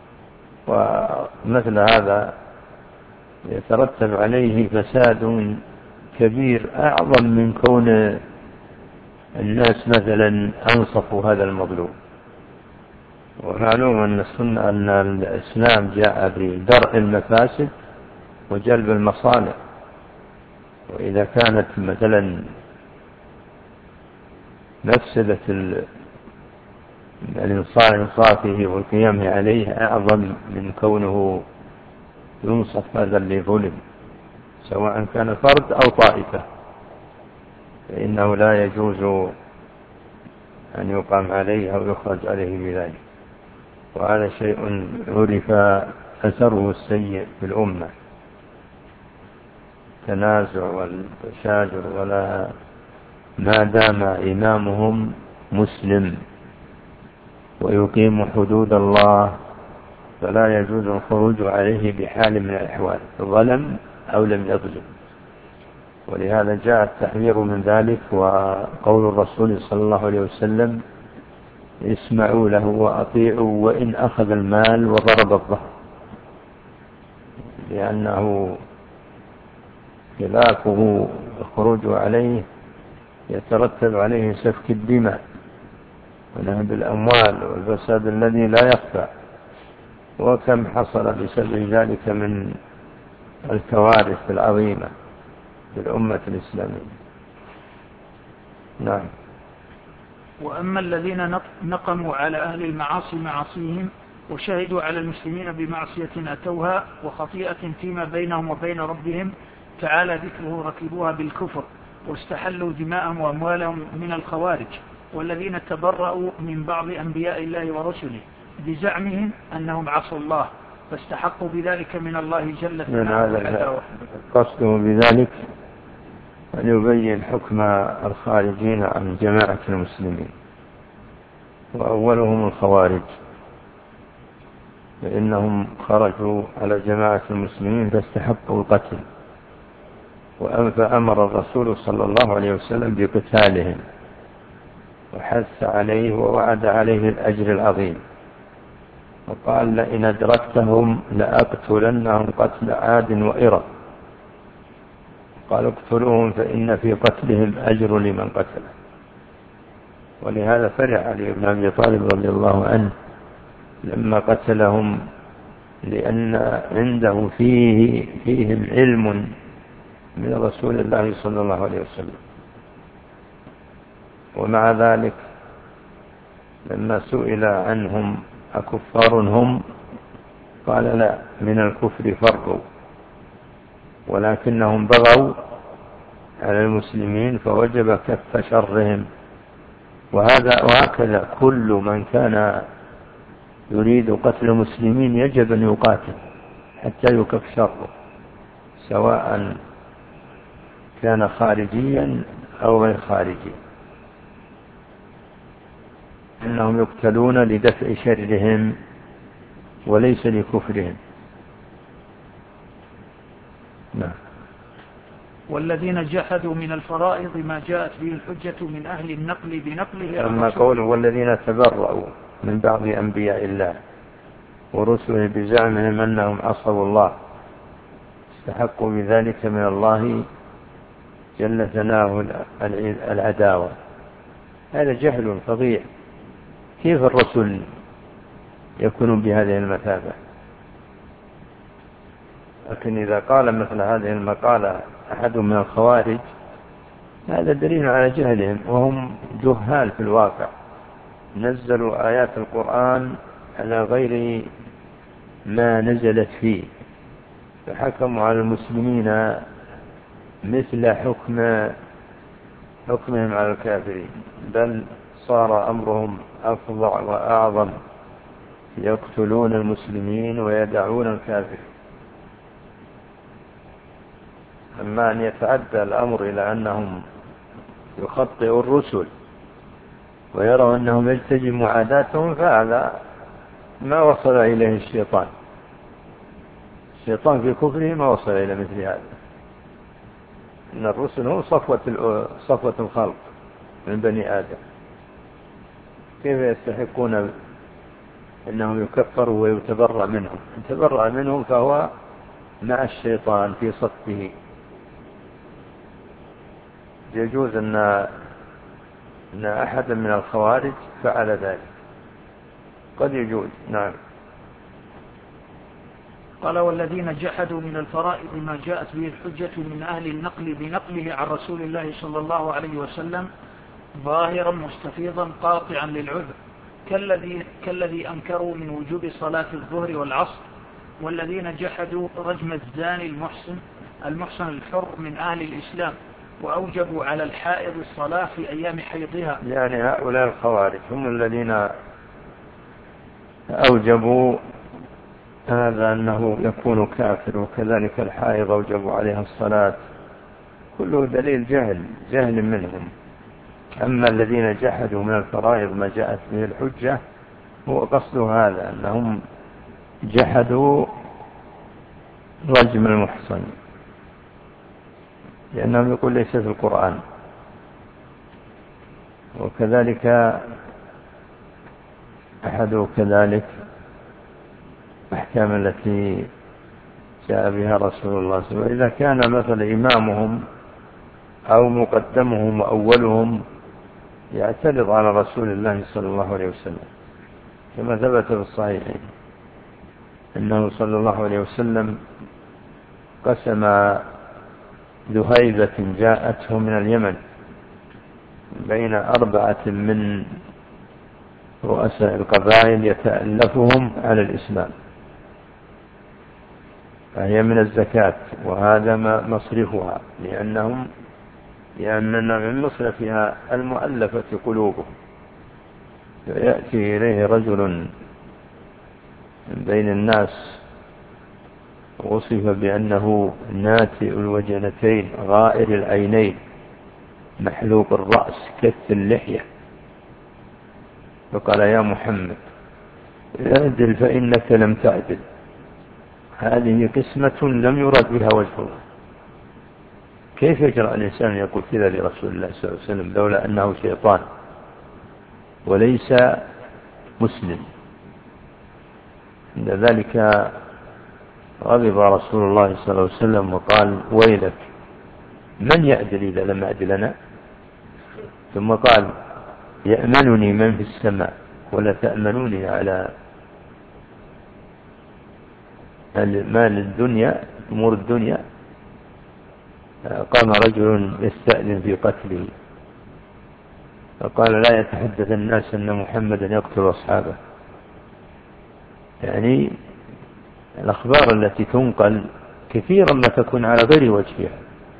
ومثل هذا يترتب عليه فساد كبير أعظم من كون الناس مثلا أنصفوا هذا المظلوم. ومعلوم أن السنة أن الإسلام جاء بدرء المفاسد وجلب المصالح، وإذا كانت مثلا مفسدة إنصافه والقيام عليه أعظم من كونه ينصف هذا اللي ظلم، سواء كان فرد أو طائفة، فإنه لا يجوز أن يقام عليه أو يخرج عليه بذلك، وهذا شيء عرف أثره السيء في الأمة، تنازع والتشاجر، ولا ما دام إمامهم مسلم ويقيم حدود الله فلا يجوز الخروج عليه بحال من الأحوال، ظلم أو لم يظلم. ولهذا جاء التحذير من ذلك، وقول الرسول صلى الله عليه وسلم: اسمعوا له وأطيعوا وإن أخذ المال وضرب الظهر، لأنه خلافه الخروج عليه يترتب عليه سفك الدماء ونهب الأموال والفساد الذي لا يخفى، وكم حصل بسبب ذلك من الكوارث العظيمة في الأمة الإسلامية. نعم. وأما الذين نقموا على أهل المعاصي معاصيهم وشهدوا على المسلمين بمعصية أتوها وخطيئة فيما بينهم وبين ربهم تعالى ذكره ركبوها بالكفر واستحلوا دماءهم وأموالهم من الخوارج، والذين تبرأوا من بعض أنبياء الله ورسله بزعمهم أنهم عصوا الله فاستحقوا بذلك من الله جل وعلا. قصده بذلك أن يبين حكم الخارجين عن جماعة المسلمين، وأولهم الخوارج، فإنهم خرجوا على جماعة المسلمين فاستحقوا القتل، فأمر الرسول صلى الله عليه وسلم بقتالهم وحث عليه ووعد عليه الأجر العظيم، وقال: لئن أدركتهم لأقتلنهم قتل عاد وإرم. قالوا: اقتلوهم فإن في قتلهم أجر لمن قتله. ولهذا فرح علي بن أبي طالب رضي الله عنه لما قتلهم، لأن عنده فيه فيهم علم من رسول الله صلى الله عليه وسلم. ومع ذلك لما سئل عنهم أكفار هم، قال: لا، من الكفر فروا، ولكنهم بغوا على المسلمين فوجب كف شرهم. وهذا وهكذا كل من كان يريد قتل المسلمين يجب أن يقاتل حتى يكف شره، سواء كان خارجيا أو غير خارجي، إنهم يقتلون لدفع شرهم وليس لكفرهم. نعم. والذين جحدوا من الفرائض ما جاءت به الحجة من أهل النقل بنقله. أما قوله والذين تبرأوا من بعض أنبياء الله ورسله بزعمهم أنهم عصوا الله استحقوا بذلك من الله جل ثناؤه العداوة، هذا جهل فظيع. كيف الرسل يكون بهذه المثابة؟ لكن إذا قال مثل هذه المقالة أحد من الخوارج هذا دليل على جهلهم، وهم جهال في الواقع، نزلوا آيات القرآن على غير ما نزلت فيه، فحكموا على المسلمين مثل حكم حكمهم على الكافرين، بل صار أمرهم أفظع وأعظم، يقتلون المسلمين ويدعون الكافر. أما أن يتعدى الأمر إلى أنهم يخطئوا الرسل ويروا أنهم يجتزم معاداتهم، فهذا ما وصل إليه الشيطان. الشيطان في كفره ما وصل إلى مثل هذا. إن الرسل هم صفوة صفوة الخلق من بني آدم، كيف يستحقون أنهم يكفروا ويتبرأ منهم؟ يتبرأ منهم فهو مع الشيطان في صفه. يجوز أن أن أحد من الخوارج فعل ذلك، قد يجوز. نعم. قال والذين جحدوا من الفرائض ما جاءت به الحجة من أهل النقل بنقله عن رسول الله صلى الله عليه وسلم ظاهرا مستفيضا قاطعا للعذر، كالذي, كالذي أنكروا من وجوب صلاة الظهر والعصر، والذين جحدوا رجم الزاني المحسن المحسن الحر من أهل الإسلام وأوجبوا على الحائض الصلاة في أيام حيضها. يعني هؤلاء الخوارج هم الذين أوجبوا هذا أنه يكون كافر، وكذلك الحائض أوجبوا عليها الصلاة، كله دليل جهل جهل منهم. أما الذين جحدوا من الفرائض ما جاءت به الحجة هو قصد هذا، أنهم جحدوا رجم المحصن لأنهم يقول ليس في القرآن. وكذلك أحد كذلك أحكام التي جاء بها رسول الله صلى الله عليه وسلم، إذا كان مثل إمامهم أو مقدمهم وأولهم يعترض على رسول الله صلى الله عليه وسلم، كما ثبت في الصحيحين أنه صلى الله عليه وسلم قسم ذهيبة جاءته من اليمن بين أربعة من رؤساء القبائل يتألفهم على الإسلام، فهي من الزكاة وهذا مصرفها، لأنهم لأننا من مصرفها المؤلفة قلوبهم. فيأتي إليه رجل من بين الناس وصف بأنه ناتئ الوجنتين غائر العينين محلوق الرأس كث اللحية، فقال يا محمد اعدل فإنك لم تعدل. هذه قسمة لم يرد بها وجه الله. كيف يجرأ الإنسان يقول كذا لرسول الله صلى الله عليه وسلم لولا أنه شيطان وليس مسلم؟ عند ذلك غضب رسول الله صلى الله عليه وسلم وقال ويلك من يعدل إذا لم أعدلنا؟ ثم قال يأمنني من في السماء ولا تأمنوني على مال الدنيا أمور الدنيا. قام رجل يستأذن في قتله فقال لا يتحدث الناس أن محمدا يقتل أصحابه. يعني الأخبار التي تنقل كثيرا ما تكون على غير وجهها.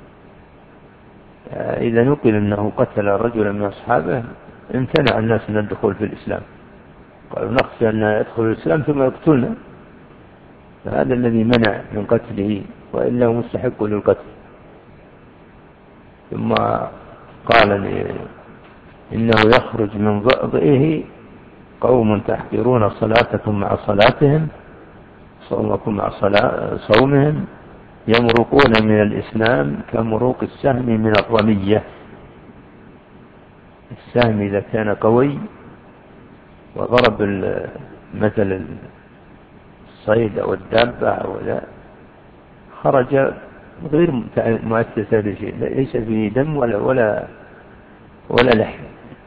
إذا نقل أنه قتل رجلا من أصحابه امتنع الناس من الدخول في الإسلام، قالوا نخشى أن يدخل الإسلام ثم يقتلنا، فهذا الذي منع من قتله وإلا مستحق للقتل. ثم قال إنه يخرج من ضئضئه قوم تحقرون صلاتكم مع صلاتهم صومكم مع صومهم يمرقون من الإسلام كمروق السهم من الرمية. السهم إذا كان قوي وضرب مثل الصيد أو الدابة أو لا خرج غير مؤسسة بشيء، ليس فيه دم ولا ولا ولا لحم،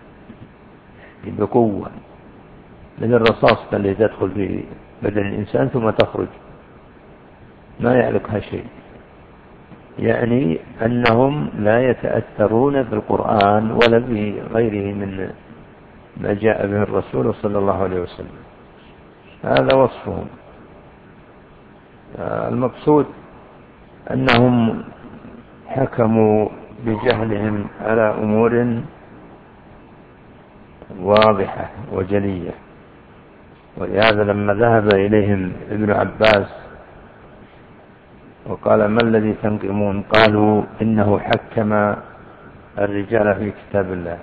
بقوة من الرصاص اللي تدخل في بدن الإنسان ثم تخرج ما يعلقها شيء. يعني أنهم لا يتأثرون بالقرآن ولا بغيره من ما جاء به الرسول صلى الله عليه وسلم، هذا وصفهم. المقصود أنهم حكموا بجهلهم على أمور واضحة وجلية. ولهذا لما ذهب إليهم ابن عباس وقال ما الذي تنقمون؟ قالوا إنه حكم الرجال في كتاب الله.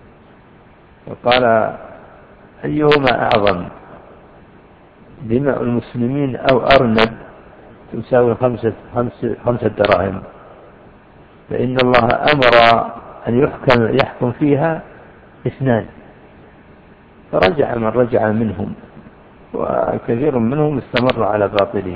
وقال أيهما أعظم، دماء المسلمين أو أرنب تساوي خمسة, خمسة, خمسة دراهم؟ فإن الله أمر أن يحكم, يحكم فيها اثنان. فرجع من رجع منهم وكثير منهم استمر على باطله،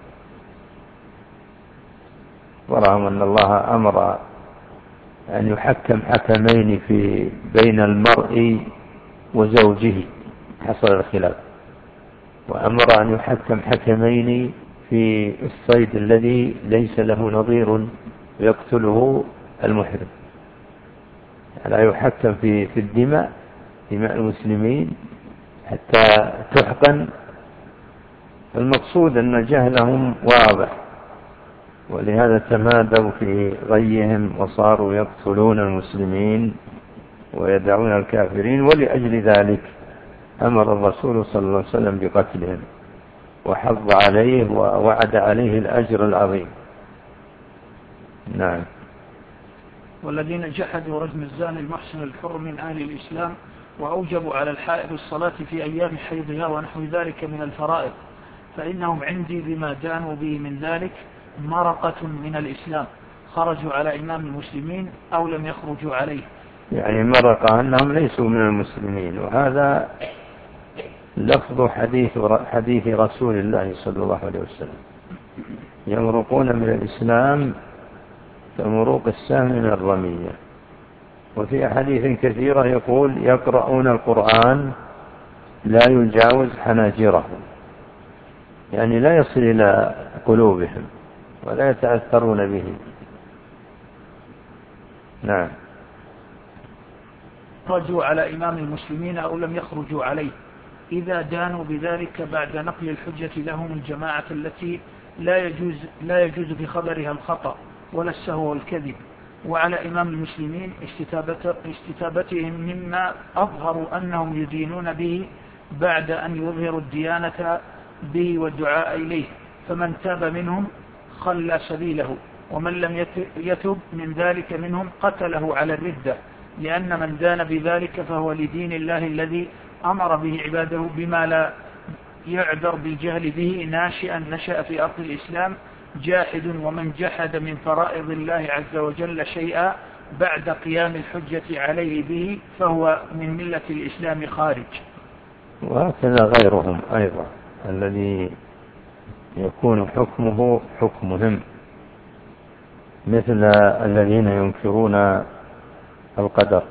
ورغم أن الله أمر أن يحكم حكمين في بين المرء وزوجه حصل الخلاف، وأمر أن يحكم حكمين في الصيد الذي ليس له نظير يقتله المحرم. لا يحكم في في الدماء دماء المسلمين حتى تحقن. المقصود أن جهلهم واضح ولهذا تمادوا في غيهم وصاروا يقتلون المسلمين ويدعون الكافرين، ولأجل ذلك أمر الرسول صلى الله عليه وسلم بقتلهم وحض عليه ووعد عليه الأجر العظيم. نعم. والذين جحدوا رجم الزاني المحسن الحر من أهل الإسلام وأوجبوا على الحائض الصلاة في أيام حيضها ونحو ذلك من الفرائض، فإنهم عندي بما دانوا به من ذلك مرقة من الإسلام، خرجوا على إمام المسلمين أو لم يخرجوا عليه. يعني مرقة أنهم ليسوا من المسلمين، وهذا لفظ حديث حديث رسول الله صلى الله عليه وسلم: يمرقون من الإسلام كمروق السهم من الرمية. وفي أحاديث كثيرة يقول: يقرؤون القرآن لا يجاوز حناجرهم، يعني لا يصل إلى قلوبهم ولا يتأثرون به. نعم. خرجوا على إمام المسلمين أو لم يخرجوا عليه إذا دانوا بذلك بعد نقل الحجة لهم الجماعة التي لا يجوز, لا يجوز في خبرها الخطأ ولا السهو والكذب، وعلى إمام المسلمين استتابتهم مما أظهروا أنهم يدينون به بعد أن يظهروا الديانة به والدعاء إليه، فمن تاب منهم خلى سبيله، ومن لم يتب من ذلك منهم قتله على الردة، لأن من دان بذلك فهو لدين الله الذي أمر به عباده بما لا يعذر بالجهل به، ناشئا نشأ في أرض الإسلام جاحد، ومن جحد من فرائض الله عز وجل شيئا بعد قيام الحجة عليه به فهو من ملة الإسلام خارج. وهكذا غيرهم أيضا الذي يكون حكمه حكمهم، مثل الذين ينكرون القدر.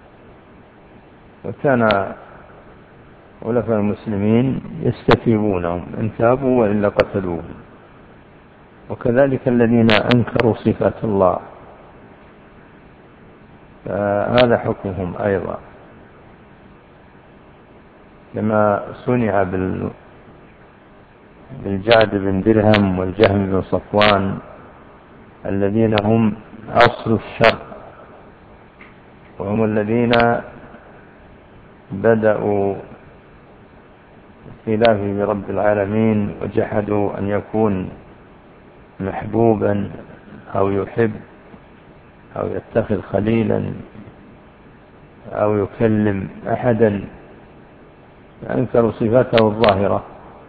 وكان علماء المسلمين يستتيبونهم إن تابوا وإلا قتلوهم. وكذلك الذين أنكروا صفات الله فهذا حكمهم أيضا، كما صنع بالجعد بن درهم والجهم بن صفوان الذين هم أصل الشر، وهم الذين بدأوا خلاف برب العالمين وجحدوا أن يكون محبوبا أو يحب أو يتخذ خليلا أو يكلم أحدا، أنكروا صفاته الظاهرة.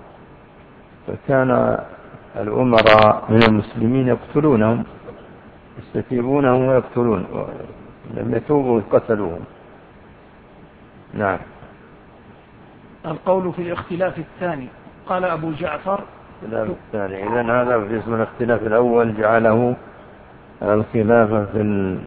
فكان الأمراء من المسلمين يقتلونهم، يستتيبونهم ويقتلون، لم يتوبوا قتلوهم. نعم. القول في الاختلاف الثاني. قال أبو جعفر الاختلاف الثاني، إذن هذا في اسم الاختلاف الأول جعله الخلافة في ال...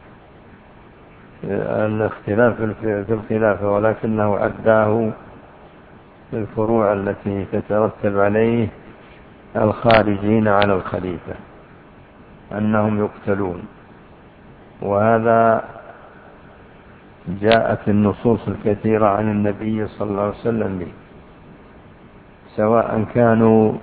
الاختلاف في الخلافة، ولكنه عداه في الفروع التي تترتب عليه الخارجين على الخليفة أنهم يقتلون. وهذا جاءت النصوص الكثيرة عن النبي صلى الله عليه وسلم به، سواء كانوا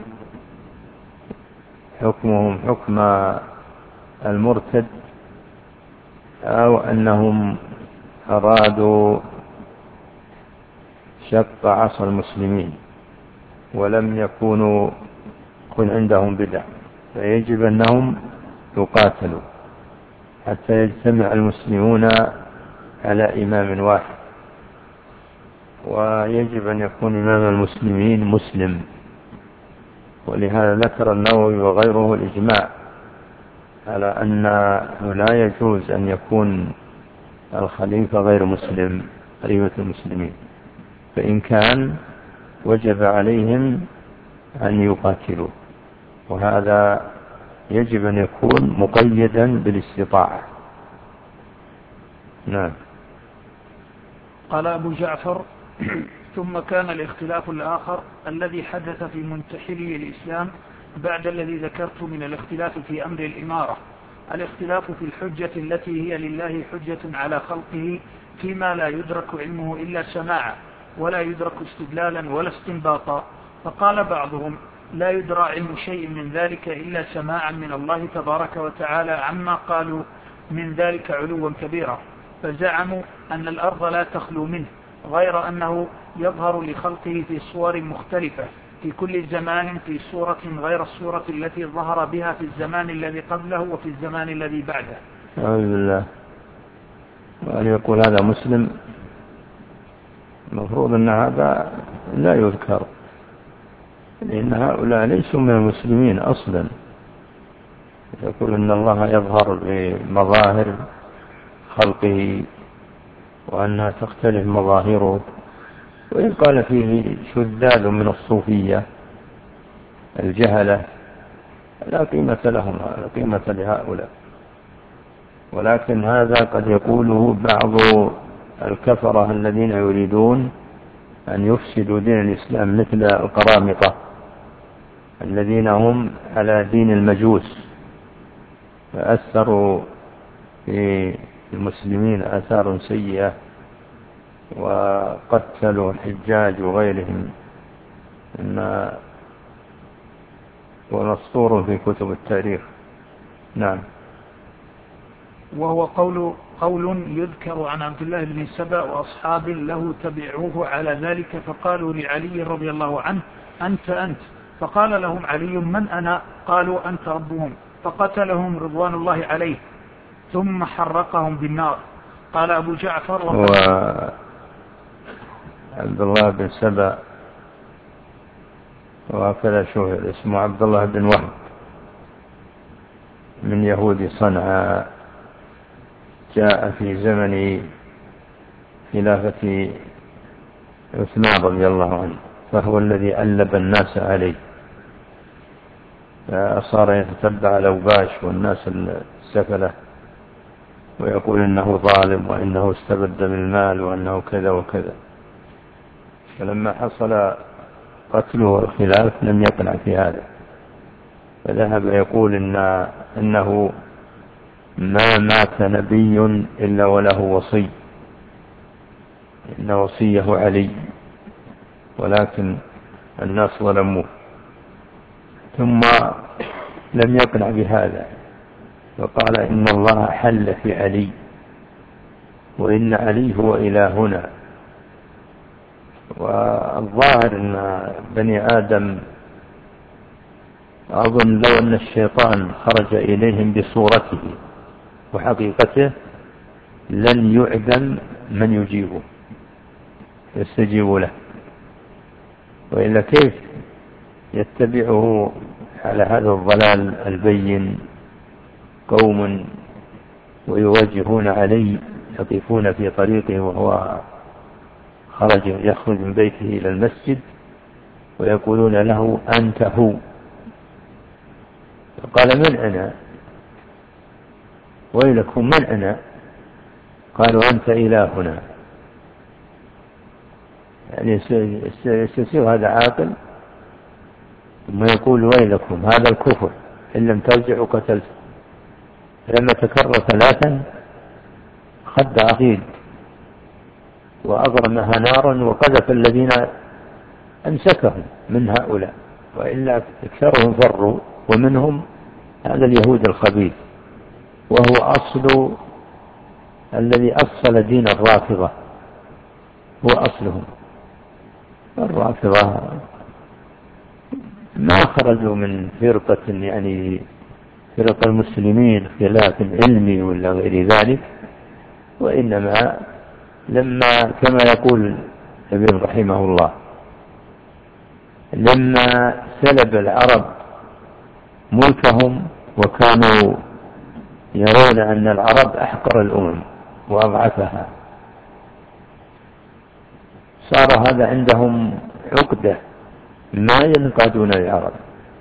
حكمهم حكم المرتد أو أنهم أرادوا شق عصا المسلمين ولم يكونوا يكون عندهم بدع، فيجب أنهم يقاتلوا حتى يجتمع المسلمون على إمام واحد. ويجب أن يكون إمام المسلمين مسلم، ولهذا ذكر النووي وغيره الإجماع على أنه لا يجوز أن يكون الخليفة غير مسلم خليفة المسلمين، فإن كان وجب عليهم أن يقاتلوا، وهذا يجب أن يكون مقيدا بالاستطاعة. نعم. قال أبو جعفر ثم كان الاختلاف الآخر الذي حدث في منتحلي الإسلام بعد الذي ذكرت من الاختلاف في أمر الإمارة، الاختلاف في الحجة التي هي لله حجة على خلقه فيما لا يدرك علمه إلا سماعا ولا يدرك استدلالا ولا استنباطا. فقال بعضهم لا يدرى علم شيء من ذلك إلا سماعا من الله تبارك وتعالى عما قالوا من ذلك علوا كبيرا، فزعموا أن الأرض لا تخلو منه، غير أنه يظهر لخلقه في صور مختلفة في كل زمان في صورة غير الصورة التي ظهر بها في الزمان الذي قبله وفي الزمان الذي بعده. أعوذ بالله. وأن يقول هذا مسلم، المفروض أن هذا لا يذكر، لأن هؤلاء ليسوا من المسلمين أصلا. يقول أن الله يظهر بمظاهر خلقه وأنها تختلف مظاهره، وإن قال فيه شذاذ من الصوفية الجهلة لا قيمة لهم، لا قيمة لهؤلاء. ولكن هذا قد يقوله بعض الكفرة الذين يريدون أن يفسدوا دين الإسلام، مثل القرامطة الذين هم على دين المجوس، فأثروا في المسلمين آثار سيئة وقتلوا الحجاج وغيرهم، إن ومسطور في كتب التاريخ. نعم. وهو قول, قول يذكر عن عبد الله بن سبأ وأصحاب له تبعوه على ذلك، فقالوا لعلي رضي الله عنه أنت أنت، فقال لهم علي من أنا؟ قالوا أنت ربهم، فقتلهم رضوان الله عليه ثم حرقهم بالنار. قال أبو جعفر وعبد الله بن سبأ وهكذا شهر اسمه عبد الله بن وهب من يهود صنعاء، جاء في زمن خلافة عثمان رضي الله عنه، فهو الذي ألب الناس عليه، فصار يتتبع الأوباش والناس السفلة ويقول إنه ظالم وإنه استبد من المال وأنه كذا وكذا. فلما حصل قتله والخلاف لم يقنع في هذا، فذهب يقول إن إنه ما مات نبي إلا وله وصي، إن وصيه علي، ولكن الناس ظلموه. ثم لم يقنع بهذا وقال إن الله حل في علي وإن علي هو إلهنا. والظاهر أن بني آدم أظن لو أن الشيطان خرج إليهم بصورته وحقيقته لن يعدم من يجيبه يستجيب له، وإلا كيف يتبعه على هذا الضلال البين قوم ويوجهون عليه، يقفون في طريقه وهو خرج يخرج من بيته إلى المسجد ويقولون له أنت هو. قال من أنا؟ ويلكم من أنا؟ قالوا أنت إلهنا. يعني يستسير هذا عاقل ثم يقول ويلكم، هذا الكفر إن لم ترجعوا قتلت. لما تكرر ثلاثا خد عقيد وأضرمها نارا وقذف الذين أمسكهم من هؤلاء، وإلا أكثرهم فروا، ومنهم هذا اليهود الخبيث، وهو أصل الذي أصل دين الرافضة، هو أصلهم. الرافضة ما خرجوا من فرقة يعني فرق المسلمين خلاف علمي ولا غير ذلك، وإنما لما كما يقول ابن رحمه الله لما سلب العرب ملكهم وكانوا يرون أن العرب أحقر الأمم وأضعفها، صار هذا عندهم عقدة ما ينقادون العرب،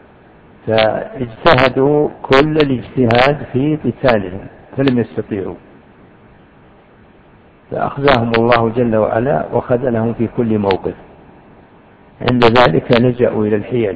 فاجتهدوا كل الاجتهاد في قتالهم فلم يستطيعوا، فأخذهم الله جل وعلا وخذلهم في كل موقف. عند ذلك لجأوا إلى الحيل،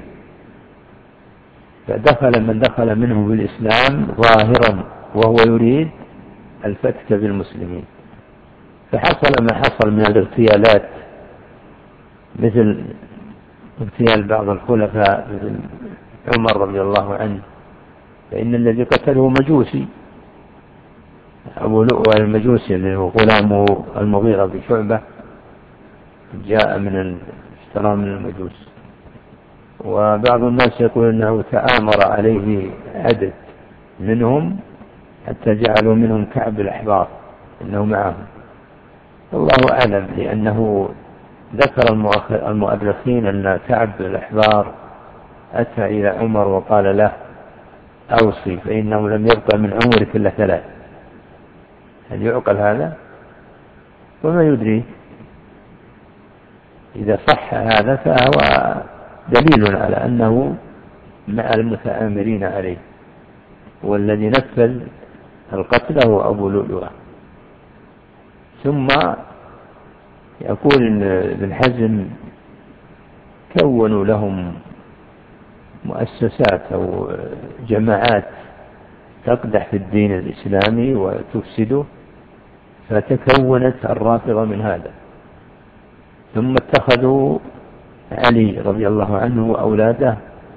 فدخل من دخل منهم في الإسلام ظاهرا وهو يريد الفتك بالمسلمين، فحصل ما حصل من الاغتيالات مثل اغتيال بعض الخلفاء عمر رضي الله عنه، فإن الذي قتله مجوسي أبو لؤلؤ المجوسي اللي هو غلامه المغيرة بشعبة، جاء من اشترى من المجوس. وبعض الناس يقول أنه تآمر عليه عدد منهم حتى جعلوا منهم كعب الأحبار أنه معهم، الله أعلم، لأنه ذكر المؤرخين أن كعب الأحبار أتى إلى عمر وقال له أوصي فإنه لم يبقى من عمرك إلا ثلاث. هل يعقل هذا؟ وما يدري، إذا صح هذا فهو دليل على أنه مع المتآمرين عليه، والذي نفذ القتل هو أبو لؤلؤة. ثم يقول ابن حزم كونوا لهم مؤسسات أو جماعات تقدح في الدين الإسلامي وتفسده، فتكونت الرافضة من هذا. ثم اتخذوا علي رضي الله عنه وأولاده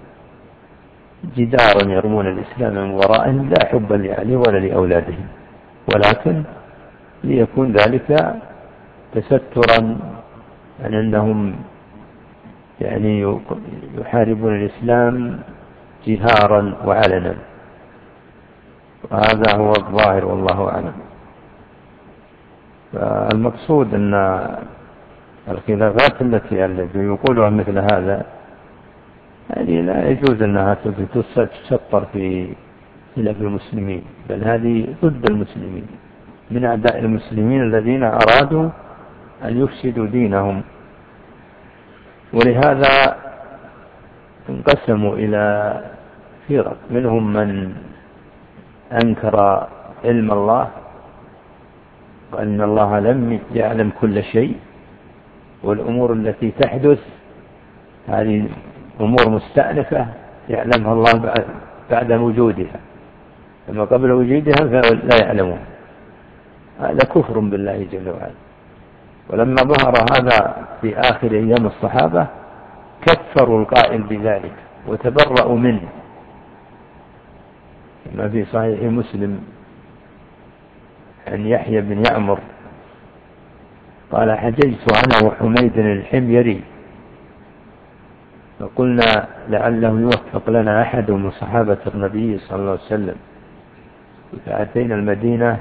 جدارا يرمون الإسلام من ورائهم، لا حبا لعلي ولا لأولادهم، ولكن ليكون ذلك تسترا عن أنهم يعني يحاربون الإسلام جهارا وعلنا، وهذا هو الظاهر والله أعلم. فالمقصود أن الخلافات التي يقولها مثل هذا هذه لا يجوز أنها تسطر في خلاف المسلمين، بل هذه ضد المسلمين، من أعداء المسلمين الذين أرادوا أن يفسدوا دينهم. ولهذا انقسموا إلى فرق، منهم من أنكر علم الله وأن الله لم يعلم كل شيء، والأمور التي تحدث هذه أمور مستأنفة يعلمها الله بعد وجودها، أما قبل وجودها فلا يعلمون. هذا كفر بالله جل وعلا. ولما ظهر هذا في آخر أيام الصحابة كفروا القائل بذلك وتبرأوا منه، كما في صحيح مسلم عن يحيى بن يعمر قال حججت أنا وحميد الحميري فقلنا لعله يوفق لنا أحد من صحابة النبي صلى الله عليه وسلم، فأتينا المدينة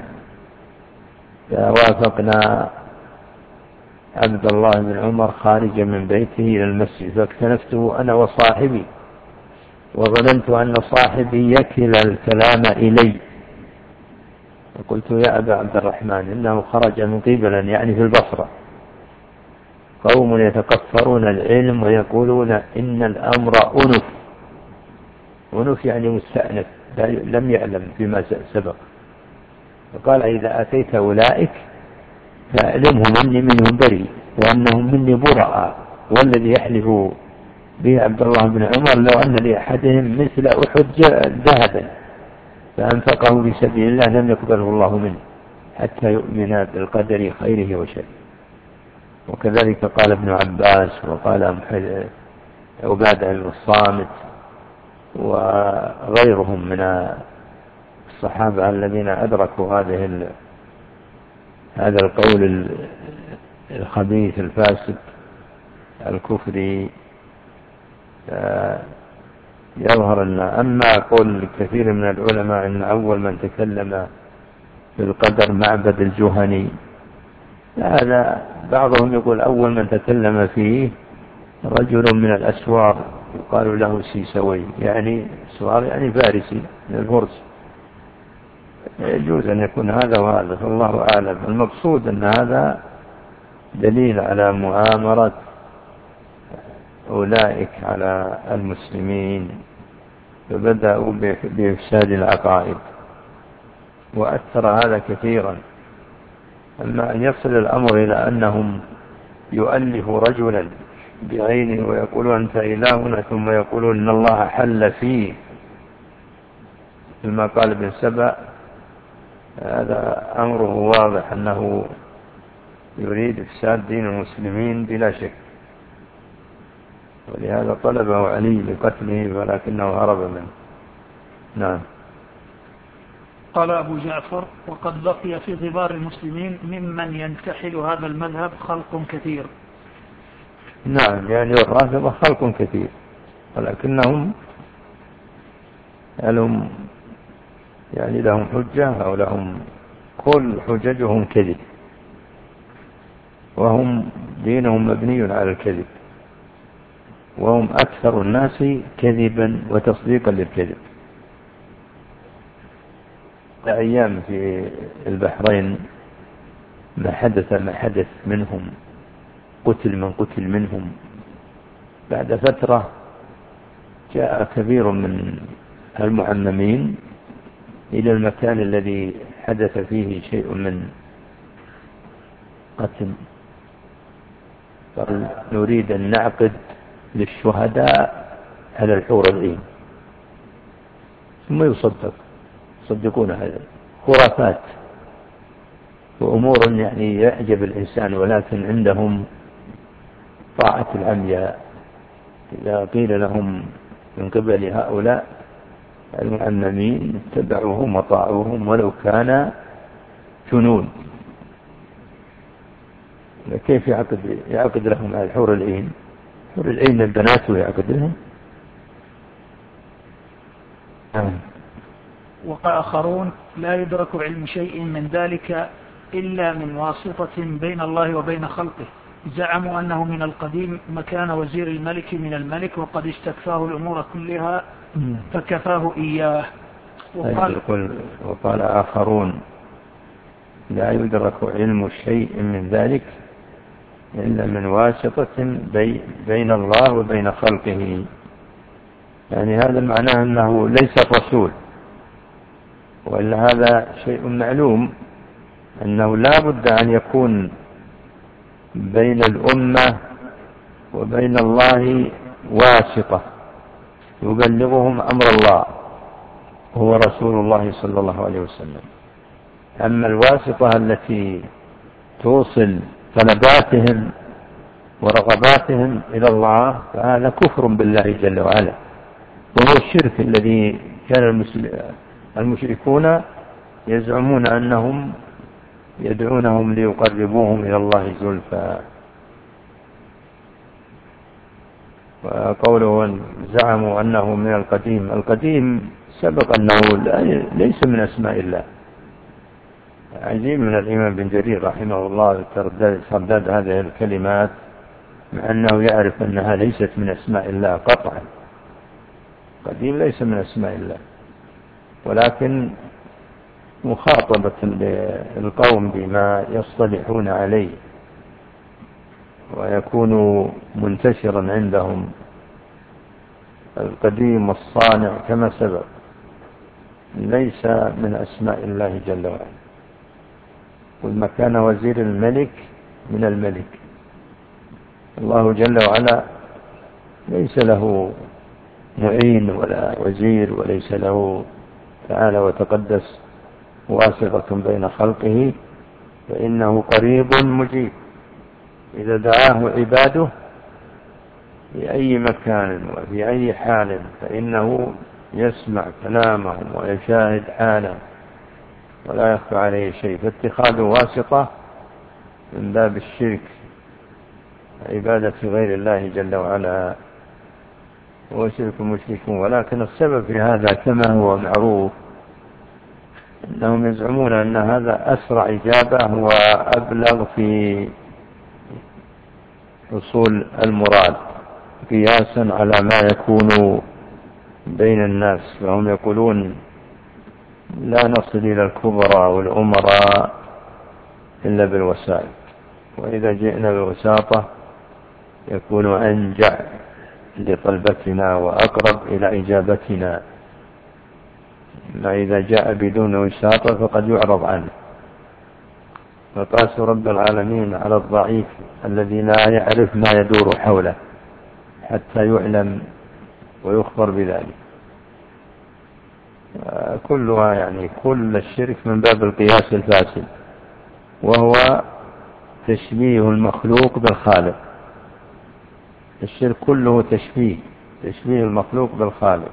فوافقنا عبد الله بن عمر خارجا من بيته إلى المسجد، فاكتنفته أنا وصاحبي وظننت أن صاحبي يكل الكلام إلي، فقلت يا أبا عبد الرحمن إنه خرج من قبلا يعني في البصرة قوم يتكفرون العلم ويقولون إن الأمر أنف، أنف يعني مستأنف لم يعلم فيما سبق، فقال إذا أتيت أولئك فأعلمهم أني منهم بريء وأنهم مني براء، والذي يحلف به عبد الله بن عمر لو أن لأحدهم مثل أحد ذهبا فأنفقه في سبيل الله لم يقبله الله منه حتى يؤمن بالقدر خيره وشره. وكذلك قال ابن عباس وقال عبادة بن الصامت وغيرهم من الصحابة الذين أدركوا هذه هذا القول الخبيث الفاسد الكفري. يظهر أن أما قول كثير من العلماء أن أول من تكلم في القدر معبد الجهني، هذا بعضهم يقول أول من تكلم فيه رجل من الأسوار يقال له سيسوي، يعني أسوار يعني فارسي من الفرس، يجوز أن يكون هذا وهذا، فالله أعلم. المقصود أن هذا دليل على مؤامرة أولئك على المسلمين، فبدأوا بإفساد العقائد وأثر هذا كثيرا. أما أن يصل الأمر إلى أنهم يؤلفوا رجلا بعينه ويقولون أنت إلهنا ثم يقولون إن الله حل فيه كما قال ابن سبأ، هذا أمره واضح أنه يريد إفساد دين المسلمين بلا شك. ولهذا طلبه علي لقتله ولكنه هرب منه. نعم. قال أبو جعفر: وقد بقي في غبار المسلمين ممن ينتحل هذا المذهب خلق كثير. نعم، يعني الرافضة خلق كثير، ولكنهم لهم يعني لهم حجة أو لهم كل حججهم كذب، وهم دينهم مبني على الكذب، وهم أكثر الناس كذبا وتصديقا للكذب. أيام في البحرين ما حدث ما حدث منهم، قتل من قتل منهم. بعد فترة جاء كبير من المعممين إلى المكان الذي حدث فيه شيء من قتل، قال: نريد أن نعقد للشهداء على الحور العين. ثم يصدق يصدقون هذا خرافات وأمور يعني يعجب الإنسان، ولكن عندهم طاعة العمياء. إذا قيل لهم من قبل هؤلاء المعممين اتبعوهم وطاعوهم ولو كان جنون. كيف يعقد يعقد لهم على الحور العين؟ حور العين البنات ويعقد لهم. وآخرون لا يدرك علم شيء من ذلك إلا من واسطة بين الله وبين خلقه. زعموا أنه من القديم مكان وزير الملك من الملك، وقد استكفاه الأمور كلها فكفاه إياه. وقال, وقال آخرون لا يدرك علم شيء من ذلك إلا من واسطة بين الله وبين خلقه. يعني هذا معناه أنه ليس الرسول، وإلا هذا شيء معلوم أنه لا بد أن يكون بين الأمة وبين الله واسطة يبلغهم أمر الله، هو رسول الله صلى الله عليه وسلم. أما الواسطة التي توصل طلباتهم ورغباتهم إلى الله فهذا كفر بالله جل وعلا، وهو الشرك الذي كان المشركون يزعمون أنهم يدعونهم ليقربوهم إلى الله زلفى. وقوله زعموا أنه من القديم، القديم سبق أنه ليس من أسماء الله. عجيب من الإمام بن جرير رحمه الله تردد هذه الكلمات مع أنه يعرف أنها ليست من أسماء الله قطعا. قديم ليس من أسماء الله، ولكن مخاطبة للقوم بما يصطلحون عليه ويكون منتشرا عندهم. القديم والصانع كما سبق ليس من أسماء الله جل وعلا. وما كان وزير الملك من الملك، الله جل وعلا ليس له معين ولا وزير، وليس له تعالى وتقدس واسطة بين خلقه، فإنه قريب مجيب إذا دعاه عباده في أي مكان وفي أي حال فإنه يسمع كلامهم ويشاهد حالهم ولا يخفى عليه شيء. فاتخاذ واسطة من باب الشرك عبادة غير الله جل وعلا هو شرك المشركون. ولكن السبب في هذا كما هو معروف أنهم يزعمون أن هذا أسرع إجابة وأبلغ في حصول المراد قياسا على ما يكون بين الناس. فهم يقولون لا نصل إلى الكبرى والأمراء إلا بالوسائل، وإذا جئنا بالوساطة يكون أنجع لطلبتنا وأقرب إلى إجابتنا. ما إذا جاء بدون وساطة فقد يعرض عنه. فقاس رب العالمين على الضعيف الذي لا يعرف ما يدور حوله حتى يعلم ويخبر بذلك. كلها يعني كل الشرك من باب القياس الفاسد، وهو تشبيه المخلوق بالخالق. الشرك كله تشبيه تشبيه المخلوق بالخالق.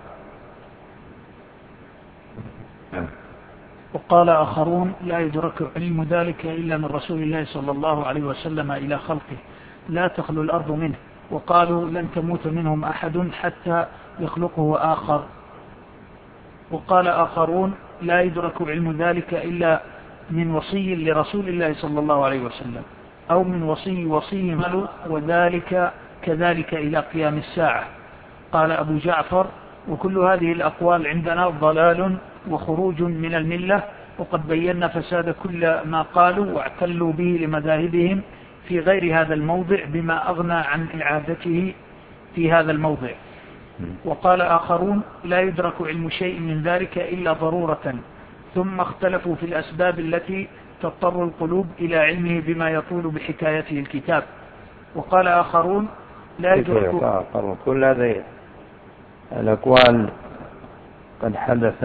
وقال آخرون لا يدرك علم ذلك إلا من رسول الله صلى الله عليه وسلم إلى خلقه لا تخلو الأرض منه، وقالوا لن تموت منهم أحد حتى يخلقه آخر. وقال آخرون لا يدرك علم ذلك إلا من وصي لرسول الله صلى الله عليه وسلم أو من وصي وصي ملو، وذلك كذلك إلى قيام الساعة. قال أبو جعفر وكل هذه الأقوال عندنا ضلال وخروج من الملة، وقد بينا فساد كل ما قالوا واعتلوا به لمذاهبهم في غير هذا الموضع بما أغنى عن إعادته في هذا الموضع. وقال آخرون لا يدرك علم شيء من ذلك إلا ضرورة، ثم اختلفوا في الأسباب التي تضطر القلوب إلى علمه بما يطول بحكايته الكتاب. وقال آخرون لا يدرك كل هذه الأقوال قد حدث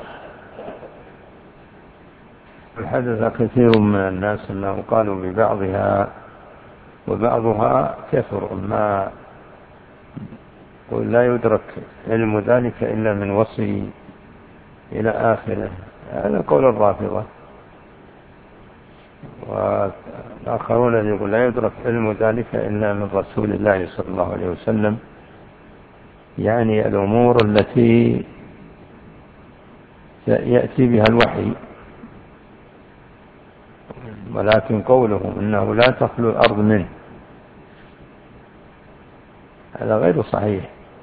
حدث كثير من الناس أنهم قالوا ببعضها، وبعضها كثر ما لا يدرك علم ذلك إلا من وصي إلى آخره. هذا قول الرافضة. والآخرون يقول لا يدرك علم ذلك إلا من رسول الله صلى الله عليه وسلم، يعني الأمور التي يأتي بها الوحي. ولكن قوله إنه لا تخلو الأرض منه هذا غير صحيح،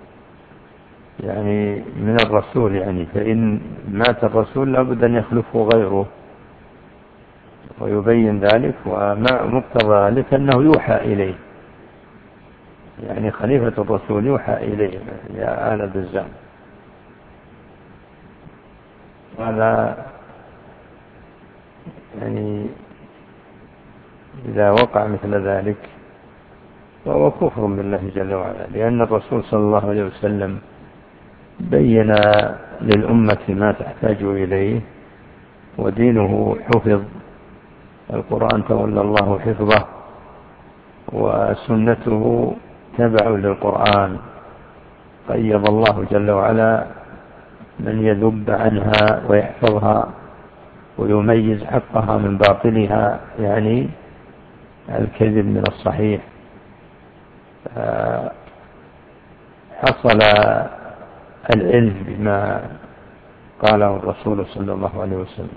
يعني من الرسول، يعني فإن مات الرسول لابد أن يخلفه غيره ويبين ذلك. وما مقتضى ذلك أنه يوحى إليه، يعني خليفة الرسول يوحى إليه يا آل بزام. هذا يعني إذا وقع مثل ذلك فهو كفر بالله جل وعلا، لأن الرسول صلى الله عليه وسلم بين للأمة ما تحتاج إليه، ودينه حفظ، القرآن تولى الله حفظه، وسنته تبع للقرآن. قيض الله جل وعلا من يذب عنها ويحفظها ويميز حقها من باطلها، يعني الكذب من الصحيح. حصل العلم بما قاله الرسول صلى الله عليه وسلم.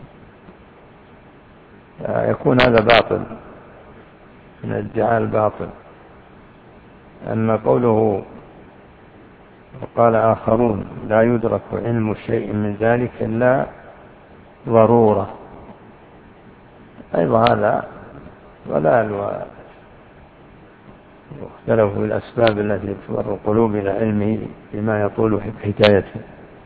يكون هذا باطل من ادعاء الباطل. أما قوله وقال آخرون لا يدرك علم شيء من ذلك إلا ضرورة، أيضا هذا ضلال، واختلفوا في الأسباب التي تضطر القلوب إلى علمه بما يطول حكايته،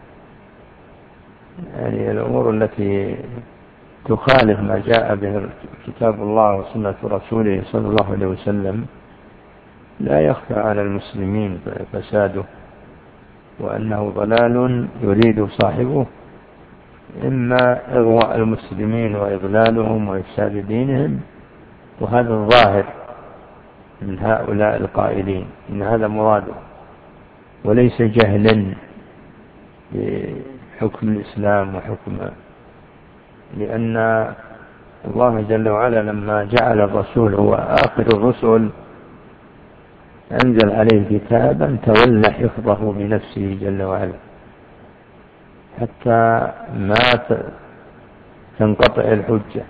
يعني الأمور التي تخالف ما جاء به كتاب الله وسنة رسوله صلى الله عليه وسلم لا يخفى على المسلمين فساده، وأنه ضلال يريد صاحبه إما إغواء المسلمين وإضلالهم وإفساد دينهم، وهذا الظاهر من هؤلاء القائلين إن هذا مراده، وليس جهلا بحكم الإسلام وحكم، لأن الله جل وعلا لما جعل الرسول هو آخر الرسل أنزل عليه كتابا تولى حفظه بنفسه جل وعلا حتى ما تنقطع الحجة.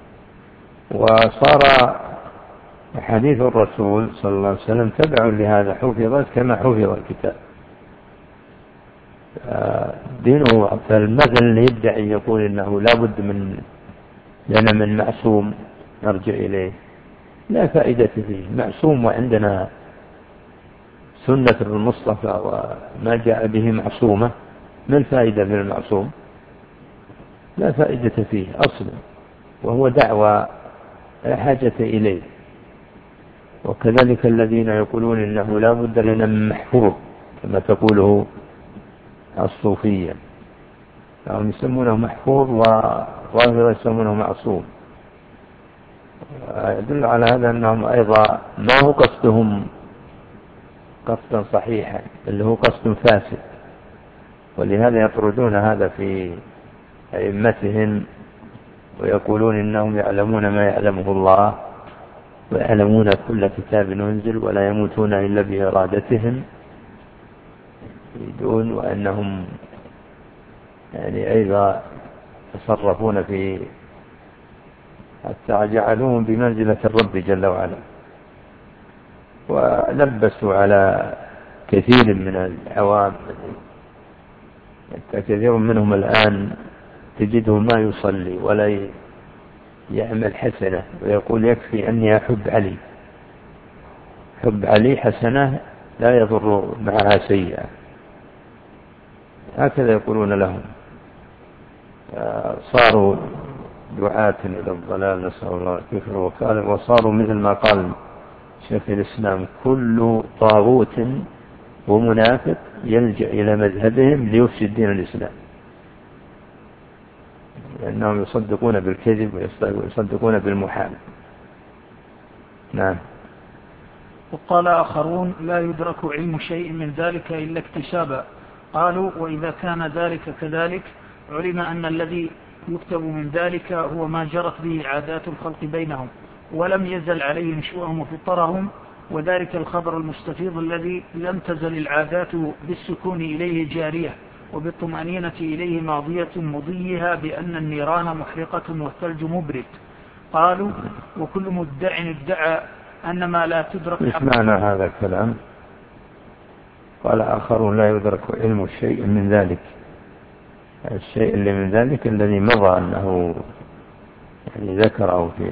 وصار حديث الرسول صلى الله عليه وسلم تبع لهذا، حفظت كما حفظ الكتاب دينه. فالمثل اللي يدعي يقول إنه لا بد من لنا من معصوم نرجع إليه لا فائدة فيه. معصوم وعندنا سنة المصطفى وما جاء به معصومة، ما الفائدة من المعصوم؟ لا فائدة فيه أصلا، وهو دعوى لا حاجة إليه. وكذلك الذين يقولون إنه لا بد لنا من محفوظ كما تقوله الصوفية، هم يسمونه محفوظ وظاهر يسمونه معصوم. يدل على هذا أنهم أيضا ما هو قصدهم قصدا صحيحا اللي هو قصد فاسد، ولهذا يطردون هذا في أئمتهم ويقولون إنهم يعلمون ما يعلمه الله ويعلمون كل كتاب أنزل ولا يموتون إلا بإرادتهم يدون، وأنهم يعني أيضا يتصرفون في حتى جعلوهم بمنزلة الرب جل وعلا، ولبسوا على كثير من العوام. كثير منهم الآن تجده ما يصلي ولا يعمل حسنة ويقول يكفي أني أحب علي، حب علي حسنة لا يضر معها سيئة، هكذا يقولون لهم. صاروا دعاة إلى الضلال، نسأل الله الكفر، وقال وصاروا مثل ما قال شيخ الإسلام كل طاغوت ومنافق يلجأ إلى مذهبهم ليفسد دين الإسلام، لأنهم يصدقون بالكذب ويصدقون بالمحال. نعم. وقال آخرون لا يدرك علم شيء من ذلك إلا اكتسابا. قالوا وإذا كان ذلك كذلك علم أن الذي يكتب من ذلك هو ما جرت به عادات الخلق بينهم ولم يزل عليه نشوءهم وفطرهم، وذلك الخبر المستفيض الذي لم تزل العادات بالسكون إليه جارية وبالطمأنينة إليه ماضية مضيها بأن النيران محرقة والثلج مبرد. قالوا وكل مدع ادعى أن ما لا تدرك. إيش معنى هذا الكلام؟ قال آخرون لا يدرك علم الشيء من ذلك، الشيء اللي من ذلك الذي مضى أنه يعني ذكره في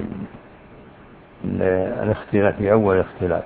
الاختلاف في أول اختلاف،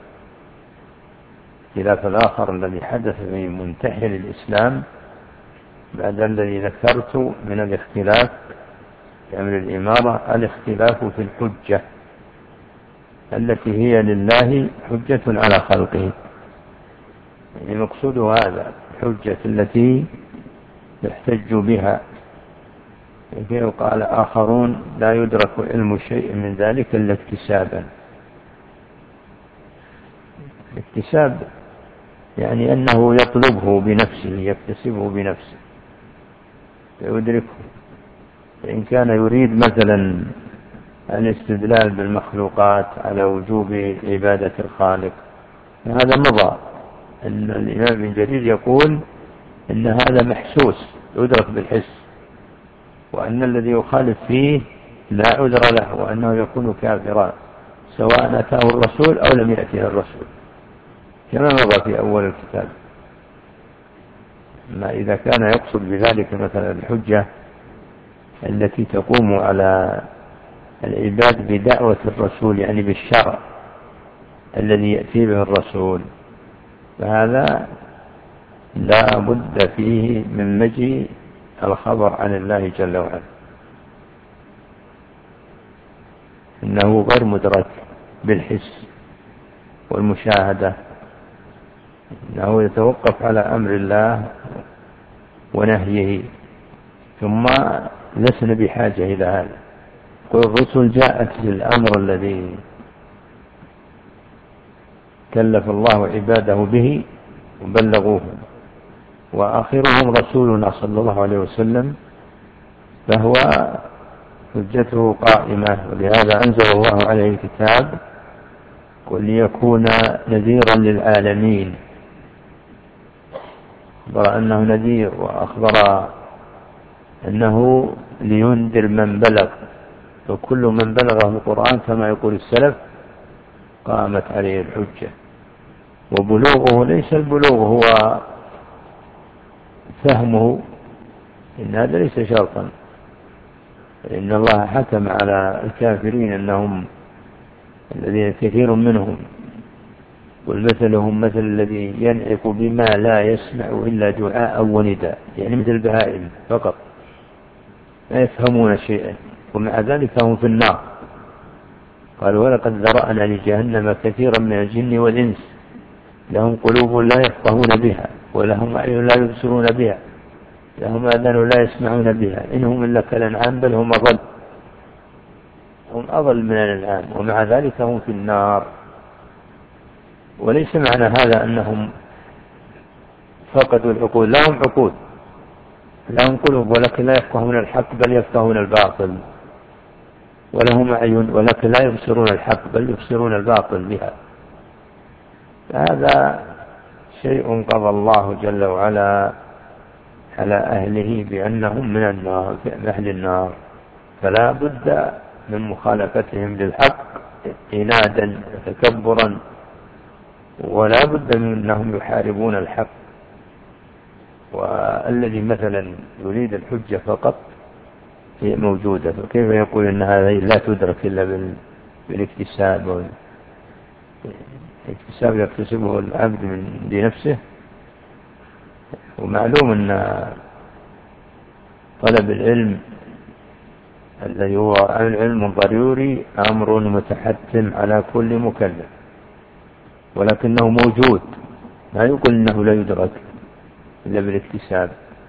خلاف الآخر الذي حدث في منتحل الإسلام بعد الذي ذكرت من الاختلاف في أمر الإمارة، الاختلاف في الحجة التي هي لله حجة على خلقه، يعني مقصود هذا الحجة التي يحتج بها. كيف قال آخرون لا يدرك علم شيء من ذلك إلا اكتسابا. الاكتساب يعني أنه يطلبه بنفسه يكتسبه بنفسه فيدركه. إن كان يريد مثلا الاستدلال بالمخلوقات على وجوب عبادة الخالق هذا مضى، أن الإمام ابن جرير يقول إن هذا محسوس يدرك بالحس، وأن الذي يخالف فيه لا عذر له وأنه يكون كافرا سواء أتاه الرسول أو لم يأته الرسول، كما مضى في أول الكتاب. ما إذا كان يقصد بذلك مثلا الحجة التي تقوم على العباد بدعوة الرسول يعني بالشرع الذي يأتي به الرسول، فهذا لا بد فيه من مجيء الخبر عن الله جل وعلا، إنه غير مدرك بالحس والمشاهدة، إنه يتوقف على أمر الله ونهيه، ثم لسنا بحاجة إلى هذا. والرسل جاءت للأمر الذي كلف الله عباده به وبلغوه، وآخرهم رسولنا صلى الله عليه وسلم فهو حجته قائمة، ولهذا أنزل الله عليه الكتاب وليكون نذيرا للعالمين، أخبر أنه نذير وأخبر أنه لينذر من بلغ، وكل من بلغه القرآن كما يقول السلف قامت عليه الحجة. وبلوغه ليس البلوغ هو فهمه، إن هذا ليس شرطا، إن الله حكم على الكافرين أنهم الذين كثير منهم والمثلهم مثل الذي ينعق بما لا يسمع إلا دعاء ونداء، يعني مثل البهائم فقط لا يفهمون شيئا ومع ذلك هم في النار. قال ولقد ذرأنا لجهنم كثيرا من الجن والإنس لهم قلوب لا يفقهون بها ولهم أعين لا يبصرون بها لهم آذان لا يسمعون بها إنهم إلا كالأنعام بل هم أضل هم أضل من الأنعام ومع ذلك هم في النار. وليس معنى هذا أنهم فقدوا العقول، لهم عقول لهم قلوب ولكن لا يفقهون الحق بل يفقهون الباطل، ولهم أعين ولكن لا يبصرون الحق بل يبصرون الباطل بها. هذا شيء قضى الله جل وعلا على أهله بأنهم من النار، من أهل النار، فلا بد من مخالفتهم للحق عنادا وتكبرا، ولا بد من أنهم يحاربون الحق. والذي مثلا يريد الحجة فقط هي موجودة، فكيف يقول أن هذه لا تدرك إلا بالاكتساب؟ الاكتساب يكتسبه العبد من بنفسه، ومعلوم أن طلب العلم الذي هو العلم الضروري أمر متحتم على كل مكلف، ولكنه موجود، لا يقول أنه لا يدرك إلا بالاكتساب،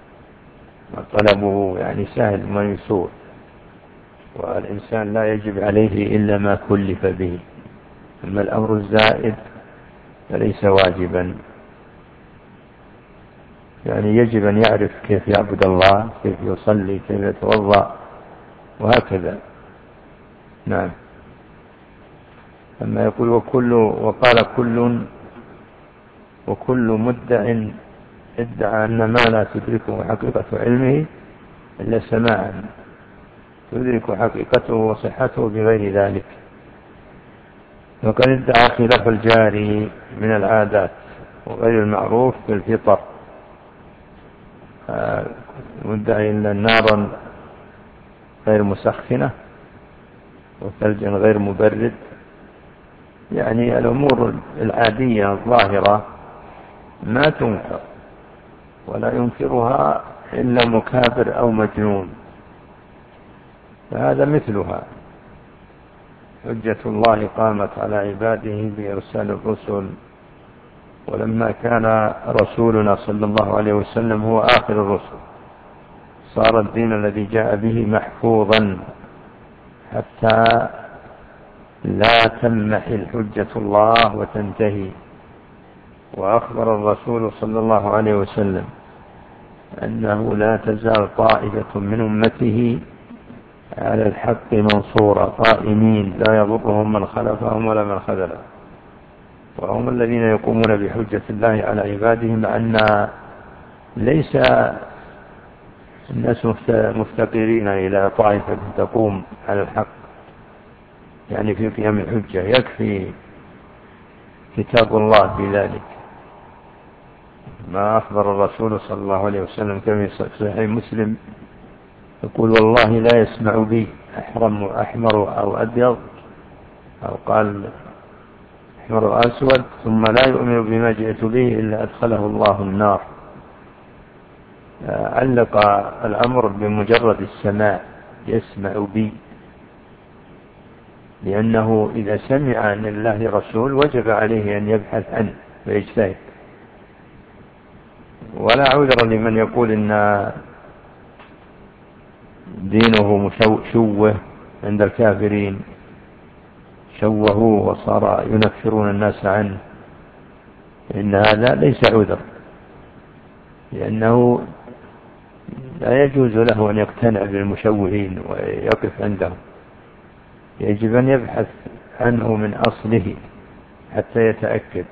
وطلبه يعني سهل وميسور، والإنسان لا يجب عليه إلا ما كلف به، أما الأمر الزائد فليس واجبا. يعني يجب أن يعرف كيف يعبد الله، كيف يصلي، كيف يتوضأ، وهكذا. نعم. أما يقول وكل وقال كل وكل مدع ادعى أن ما لا تدركه حقيقة علمه إلا سماعا تدرك حقيقته وصحته بغير ذلك، وقد ادعى خلاف الجاري من العادات وغير المعروف في الفطر، مدعي أن النار غير مسخنة وثلجا غير مبرد، يعني الأمور العادية الظاهرة ما تنكر ولا ينكرها إلا مكابر أو مجنون، فهذا مثلها. حجة الله قامت على عباده بإرسال الرسل، ولما كان رسولنا صلى الله عليه وسلم هو آخر الرسل صار الدين الذي جاء به محفوظا حتى لا تمحل حجة الله وتنتهي. وأخبر الرسول صلى الله عليه وسلم أنه لا تزال طائفة من أمته على الحق منصورة قائمين لا يضرهم من خلفهم ولا من خذلهم، وهم الذين يقومون بحجة الله على عبادهم، مع أن ليس الناس مفتقرين إلى طائفة تقوم على الحق يعني في قيام الحجة، يكفي كتاب الله بذلك. ما أخبر الرسول صلى الله عليه وسلم كما في صحيح مسلم يقول والله لا يسمع بي أحرم أحمر أو أبيض، أو قال أحمر أسود، ثم لا يؤمن بما جئت به إلا أدخله الله النار. علق الأمر بمجرد السماع، يسمع بي، لأنه إذا سمع عن الله رسول وجب عليه أن يبحث عنه ويجتهد. ولا عذر لمن يقول إن دينه مشوه عند الكافرين، شوهوه وصار ينفرون الناس عنه، إن هذا ليس عذر، لأنه لا يجوز له أن يقتنع بالمشوهين ويقف عندهم، يجب أن يبحث عنه من أصله حتى يتأكد.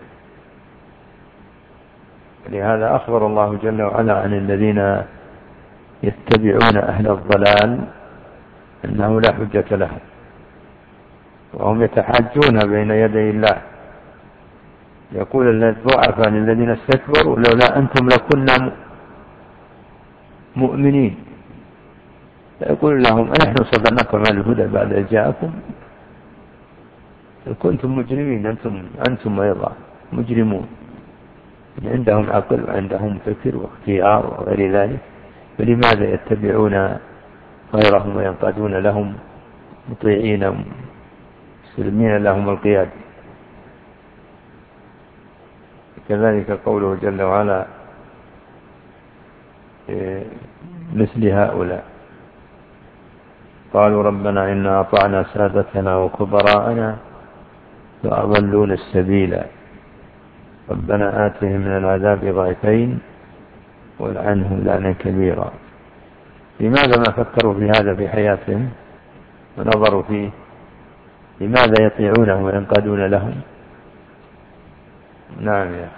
لهذا أخبر الله جل وعلا عن الذين يتبعون أهل الضلال أنه لا حجة لهم، وهم يتحاجون بين يدي الله. يقول الضعفاء للذين استكبروا لولا أنتم لكنا مؤمنين، يقول لهم أنحن صدرناكم عن الهدى بعد إذ جاءكم، كنتم مجرمين، أنتم, أنتم أيضا مجرمون. عندهم عقل وعندهم فكر واختيار وغير ذلك، فلماذا يتبعون غيرهم وينقادون لهم مطيعين مسلمين لهم القيادة؟ كذلك قوله جل وعلا مثل هؤلاء قالوا ربنا إنا أطعنا سادتنا وكبراءنا فأضلون السبيل ربنا آتهم من العذاب ضعفين والعنهم لعنا كبيرا. لماذا ما فكروا في هذا في حياتهم ونظروا فيه؟ لماذا يطيعونه وينقادون لهم؟ نعم يا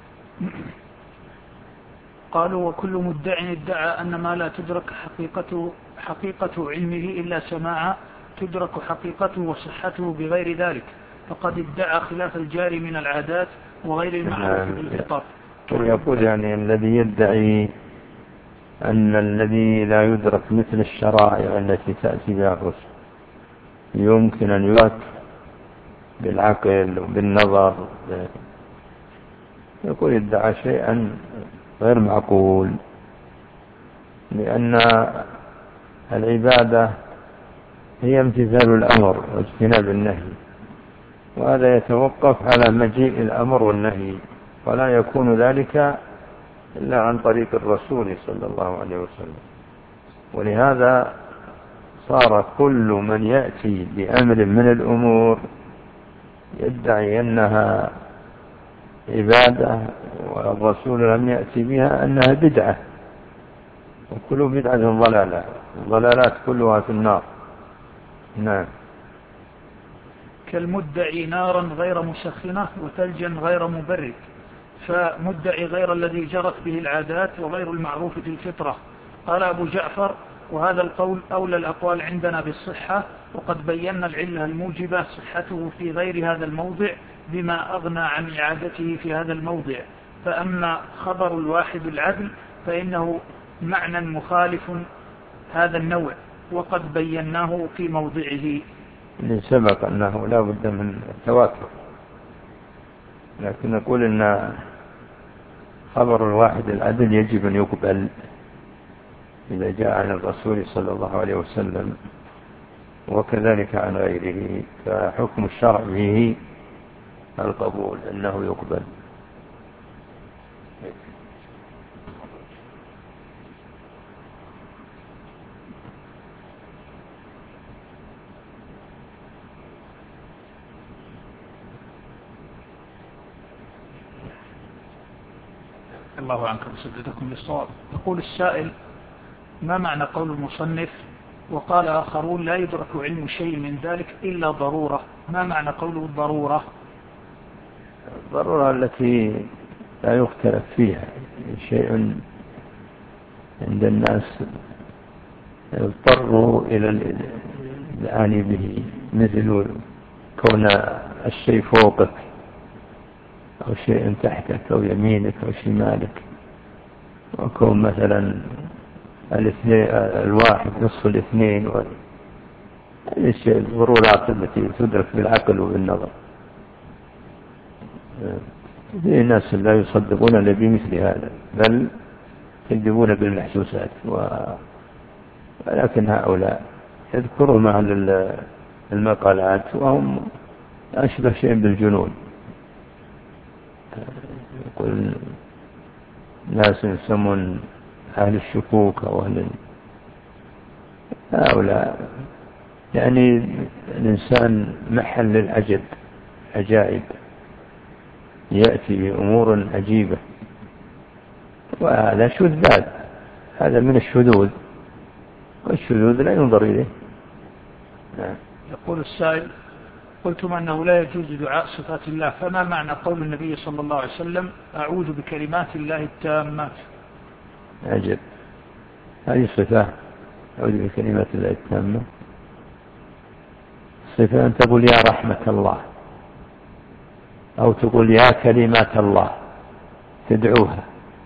قالوا وكل مدع ادعى أن ما لا تدرك حقيقته, حقيقة علمه إلا سماعا تدرك حقيقته وصحته بغير ذلك، فقد ادعى خلاف الجاري من العادات وغير المعروف بالخطاب. يقول يعني الذي يدعي أن الذي لا يدرك مثل الشرائع التي تأتي بها الرسل يمكن أن يدرك بالعقل وبالنظر، يقول ادعى شيئا غير معقول، لأن العبادة هي امتثال الأمر واجتناب النهي، وهذا يتوقف على مجيء الأمر والنهي، ولا يكون ذلك إلا عن طريق الرسول صلى الله عليه وسلم. ولهذا صار كل من يأتي بأمر من الأمور يدعي أنها عبادة والرسول لم يأتي بها أنها بدعة، وكل بدعة ضلالة، ضلالات كلها في النار. نعم. كالمدعي نارا غير مسخنة وثلجا غير مبرد، فمدعي غير الذي جرت به العادات وغير المعروف في الفطرة. قال أبو جعفر وهذا القول أولى الأقوال عندنا بالصحة، وقد بينا العلة الموجبة صحته في غير هذا الموضع بما أغنى عن إعادته في هذا الموضع. فأما خبر الواحد العدل فإنه معنى مخالف هذا النوع، وقد بيناه في موضعه. اللي سبق أنه لا بد من التواتر، لكن نقول أن خبر الواحد العدل يجب أن يقبل إذا جاء عن الرسول صلى الله عليه وسلم، وكذلك عن غيره، فحكم الشرع به القبول أنه يقبل. الله عنكم سددكم للصواب. يقول السائل: ما معنى قول المصنف وقال آخرون لا يدرك علم شيء من ذلك إلا ضرورة؟ ما معنى قوله الضرورة؟ الضرورة التي لا يختلف فيها، شيء عند الناس يضطروا إلى العاني به، مثل كون الشيء فوقك أو شيء تحتك أو يمينك أو شمالك، وكون مثلا الاثنين الواحد نصف الاثنين، هذه الشيء الضرورات التي تدرك بالعقل وبالنظر. في ناس لا يصدقون إلا بمثل هذا، بل يكذبون بالمحسوسات، ولكن هؤلاء يذكرون مع المقالات وهم أشبه شيء بالجنون. يقول ناس يسمون أهل الشكوك أو أهل هؤلاء، يعني الإنسان محل للعجب، عجائب، يأتي بأمور عجيبة، وهذا شذاذ، هذا من الشذوذ، والشذوذ لا ينظر إليه. يقول السائل: قلتم أنه لا يجوز دعاء صفات الله، فما معنى قول النبي صلى الله عليه وسلم أعوذ بكلمات الله التامات؟ عجب، هذه صفة، أعوذ بكلمات الله التامات، صفة أن تقول يا رحمة الله، أو تقول يا كلمات الله، تدعوها،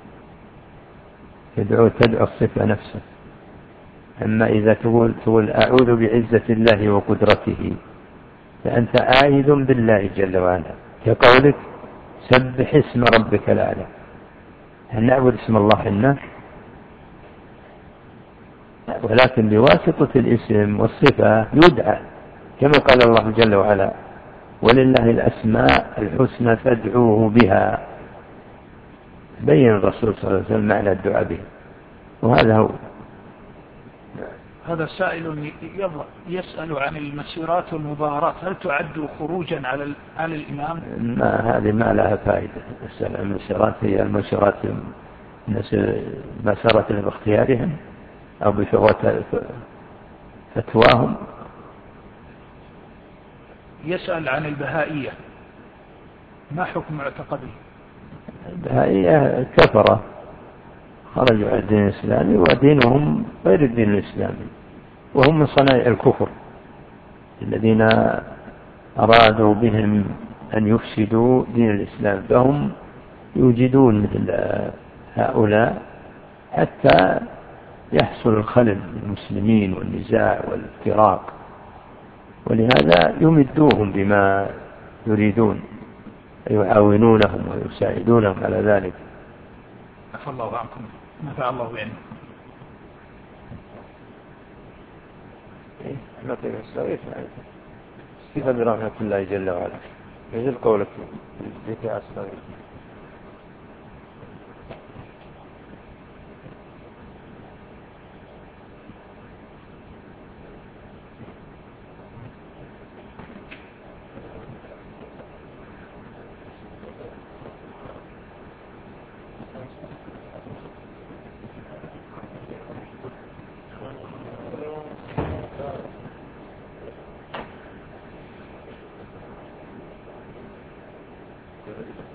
تدعو تدعو الصفة نفسها. أما إذا تقول تقول أعوذ بعزة الله وقدرته، فأنت عائذ بالله جل وعلا، كقولك سبح اسم ربك الأعلى. هل نعبد اسم الله حنا؟ ولكن بواسطة الاسم والصفة يدعى، كما قال الله جل وعلا ولله الأسماء الحسنى فادعوه بها. بين الرسول صلى الله عليه وسلم معنى الدعاء به، وهذا هو. هذا سائل يسأل عن المسيرات والمظاهرات، هل تعد خروجا على على الإمام؟ ما هذه ما لها فائدة. يسأل عن المسيرات، هي المسيرات الناس ما سارت باختيارهم أو بفتواهم. يسأل عن البهائية، ما حكم معتقده؟ البهائية كفرة، خرجوا عن الدين الإسلامي ودينهم غير الدين الإسلامي، وهم من صنائع الكفر الذين أرادوا بهم أن يفسدوا دين الإسلام، فهم يوجدون مثل هؤلاء حتى يحصل الخلل للمسلمين والنزاع والافتراق، ولهذا يمدوهم بما يريدون، يعاونونهم ويساعدونهم على ذلك. عفى الله عنكم، نفع الله بهم. كيف برحمة الله جل وعلا يجل قولك ذكي أصلا. Thank you.